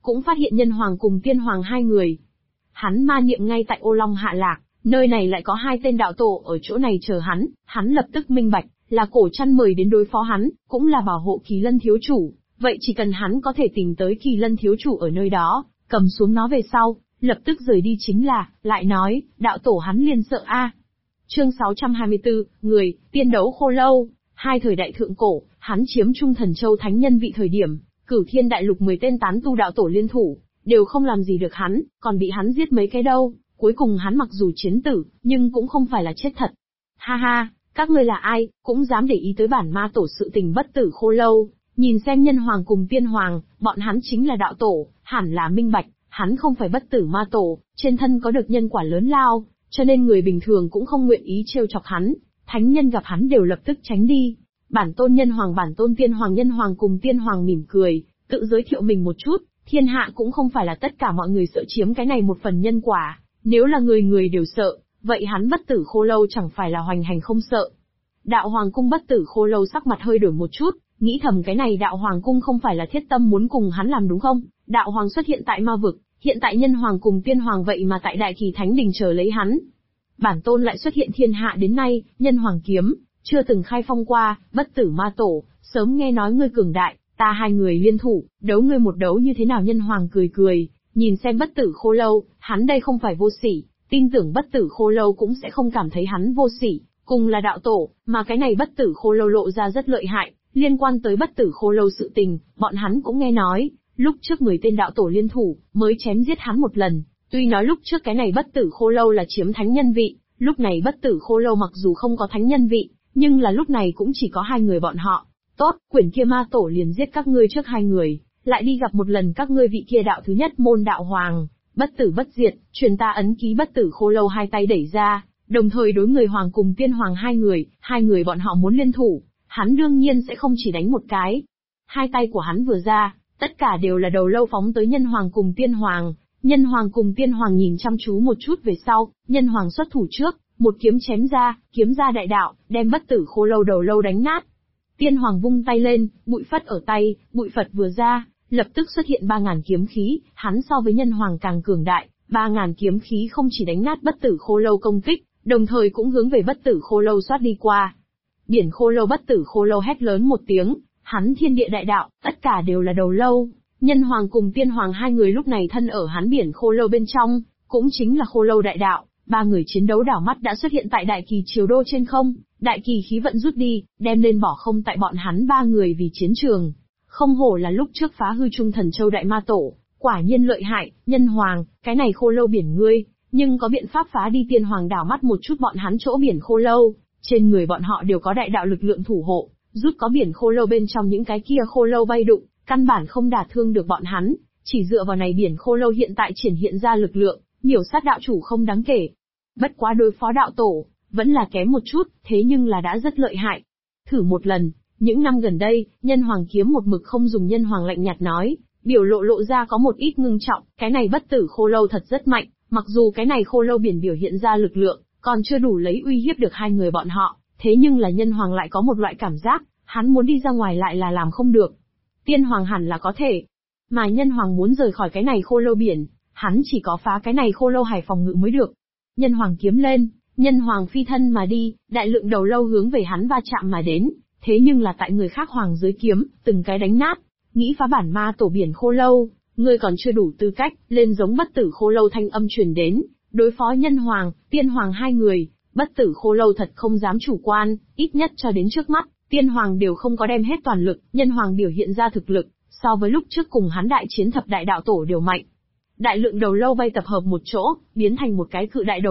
cũng phát hiện nhân hoàng cùng tiên hoàng hai người. Hắn ma niệm ngay tại Ô Long Hạ Lạc, nơi này lại có hai tên đạo tổ ở chỗ này chờ hắn lập tức minh bạch, là Cổ Trăn mời đến đối phó hắn, cũng là bảo hộ Kỳ Lân thiếu chủ, vậy chỉ cần hắn có thể tìm tới Kỳ Lân thiếu chủ ở nơi đó, cầm xuống nó về sau, lập tức rời đi chính là, lại nói, đạo tổ hắn liền sợ a. Chương 624, người, tiên đấu khô lâu, hai thời đại thượng cổ, hắn chiếm Trung Thần Châu thánh nhân vị thời điểm, Cửu Thiên đại lục 10 tên tán tu đạo tổ liên thủ, đều không làm gì được hắn, còn bị hắn giết mấy cái đâu, cuối cùng hắn mặc dù chiến tử, nhưng cũng không phải là chết thật. Ha ha, các ngươi là ai, cũng dám để ý tới bản ma tổ sự tình bất tử khô lâu, nhìn xem nhân hoàng cùng tiên hoàng, bọn hắn chính là đạo tổ, hẳn là minh bạch, hắn không phải bất tử ma tổ, trên thân có được nhân quả lớn lao, cho nên người bình thường cũng không nguyện ý trêu chọc hắn, thánh nhân gặp hắn đều lập tức tránh đi. Bản tôn nhân hoàng bản tôn tiên hoàng nhân hoàng cùng tiên hoàng mỉm cười, tự giới thiệu mình một chút, thiên hạ cũng không phải là tất cả mọi người sợ chiếm cái này một phần nhân quả, nếu là người người đều sợ, vậy hắn bất tử khô lâu chẳng phải là hoành hành không sợ. Đạo hoàng cung bất tử khô lâu sắc mặt hơi đổi một chút, nghĩ thầm cái này đạo hoàng cung không phải là thiết tâm muốn cùng hắn làm đúng không, đạo hoàng xuất hiện tại ma vực, hiện tại nhân hoàng cùng tiên hoàng vậy mà tại đại kỳ thánh đình chờ lấy hắn. Bản tôn lại xuất hiện thiên hạ đến nay, nhân hoàng kiếm, chưa từng khai phong qua, bất tử ma tổ, sớm nghe nói ngươi cường đại, ta hai người liên thủ, đấu ngươi một đấu như thế nào nhân hoàng cười cười, nhìn xem bất tử khô lâu, hắn đây không phải vô sỉ, tin tưởng bất tử khô lâu cũng sẽ không cảm thấy hắn vô sỉ, cùng là đạo tổ, mà cái này bất tử khô lâu lộ ra rất lợi hại, liên quan tới bất tử khô lâu sự tình, bọn hắn cũng nghe nói, lúc trước 10 tên đạo tổ liên thủ, mới chém giết hắn một lần, tuy nói lúc trước cái này bất tử khô lâu là chiếm thánh nhân vị, lúc này bất tử khô lâu mặc dù không có thánh nhân vị, nhưng là lúc này cũng chỉ có hai người bọn họ. Tốt, quyển kia ma tổ liền giết các ngươi trước hai người, lại đi gặp một lần các ngươi vị kia đạo thứ nhất môn đạo hoàng, bất tử bất diệt, truyền ta ấn ký bất tử khô lâu hai tay đẩy ra, đồng thời đối người hoàng cùng tiên hoàng hai người bọn họ muốn liên thủ, hắn đương nhiên sẽ không chỉ đánh một cái. Hai tay của hắn vừa ra, tất cả đều là đầu lâu phóng tới nhân hoàng cùng tiên hoàng, nhân hoàng cùng tiên hoàng nhìn chăm chú một chút về sau, nhân hoàng xuất thủ trước, một kiếm chém ra, kiếm ra đại đạo, đem bất tử khô lâu đầu lâu đánh nát. Tiên hoàng vung tay lên, bụi phất ở tay, bụi Phật vừa ra, lập tức xuất hiện 3.000 kiếm khí, hắn so với nhân hoàng càng cường đại, 3.000 kiếm khí không chỉ đánh nát bất tử khô lâu công kích, đồng thời cũng hướng về bất tử khô lâu xoát đi qua. Biển khô lâu bất tử khô lâu hét lớn một tiếng, hắn thiên địa đại đạo, tất cả đều là đầu lâu, nhân hoàng cùng tiên hoàng hai người lúc này thân ở hắn biển khô lâu bên trong, cũng chính là khô lâu đại đạo. Ba người chiến đấu đảo mắt đã xuất hiện tại đại kỳ triều đô trên không, đại kỳ khí vận rút đi, đem lên bỏ không tại bọn hắn ba người vì chiến trường. Không hổ là lúc trước phá hư Trung Thần Châu đại ma tổ, quả nhiên lợi hại, nhân hoàng, cái này khô lâu biển ngươi, nhưng có biện pháp phá đi tiên hoàng đảo mắt một chút bọn hắn chỗ biển khô lâu, trên người bọn họ đều có đại đạo lực lượng thủ hộ, rút có biển khô lâu bên trong những cái kia khô lâu bay đụng, căn bản không đả thương được bọn hắn, chỉ dựa vào này biển khô lâu hiện tại triển hiện ra lực lượng, nhiều sát đạo chủ không đáng kể. Bất quá đối phó đạo tổ, vẫn là kém một chút, thế nhưng là đã rất lợi hại. Thử một lần, những năm gần đây, nhân hoàng kiếm một mực không dùng nhân hoàng lạnh nhạt nói, biểu lộ ra có một ít ngưng trọng, cái này bất tử khô lâu thật rất mạnh, mặc dù cái này khô lâu biển biểu hiện ra lực lượng, còn chưa đủ lấy uy hiếp được hai người bọn họ, thế nhưng là nhân hoàng lại có một loại cảm giác, hắn muốn đi ra ngoài lại là làm không được. Tiên hoàng hẳn là có thể, mà nhân hoàng muốn rời khỏi cái này khô lâu biển, hắn chỉ có phá cái này khô lâu hải phòng ngự mới được. Nhân hoàng kiếm lên, nhân hoàng phi thân mà đi, đại lượng đầu lâu hướng về hắn va chạm mà đến, thế nhưng là tại người khác hoàng dưới kiếm, từng cái đánh nát, nghĩ phá bản ma tổ biển khô lâu, ngươi còn chưa đủ tư cách, lên giống bất tử khô lâu thanh âm truyền đến, đối phó nhân hoàng, tiên hoàng hai người, bất tử khô lâu thật không dám chủ quan, ít nhất cho đến trước mắt, tiên hoàng đều không có đem hết toàn lực, nhân hoàng biểu hiện ra thực lực, so với lúc trước cùng hắn đại chiến thập đại đạo tổ đều mạnh. Đại lượng đầu lâu bay tập hợp một chỗ, biến thành một cái cự đại đầu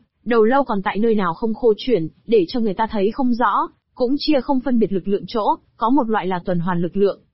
lâu còn tại nơi nào không khô chuyển, để cho người ta thấy không rõ, cũng chia không phân biệt lực lượng chỗ, có một loại là tuần hoàn lực lượng,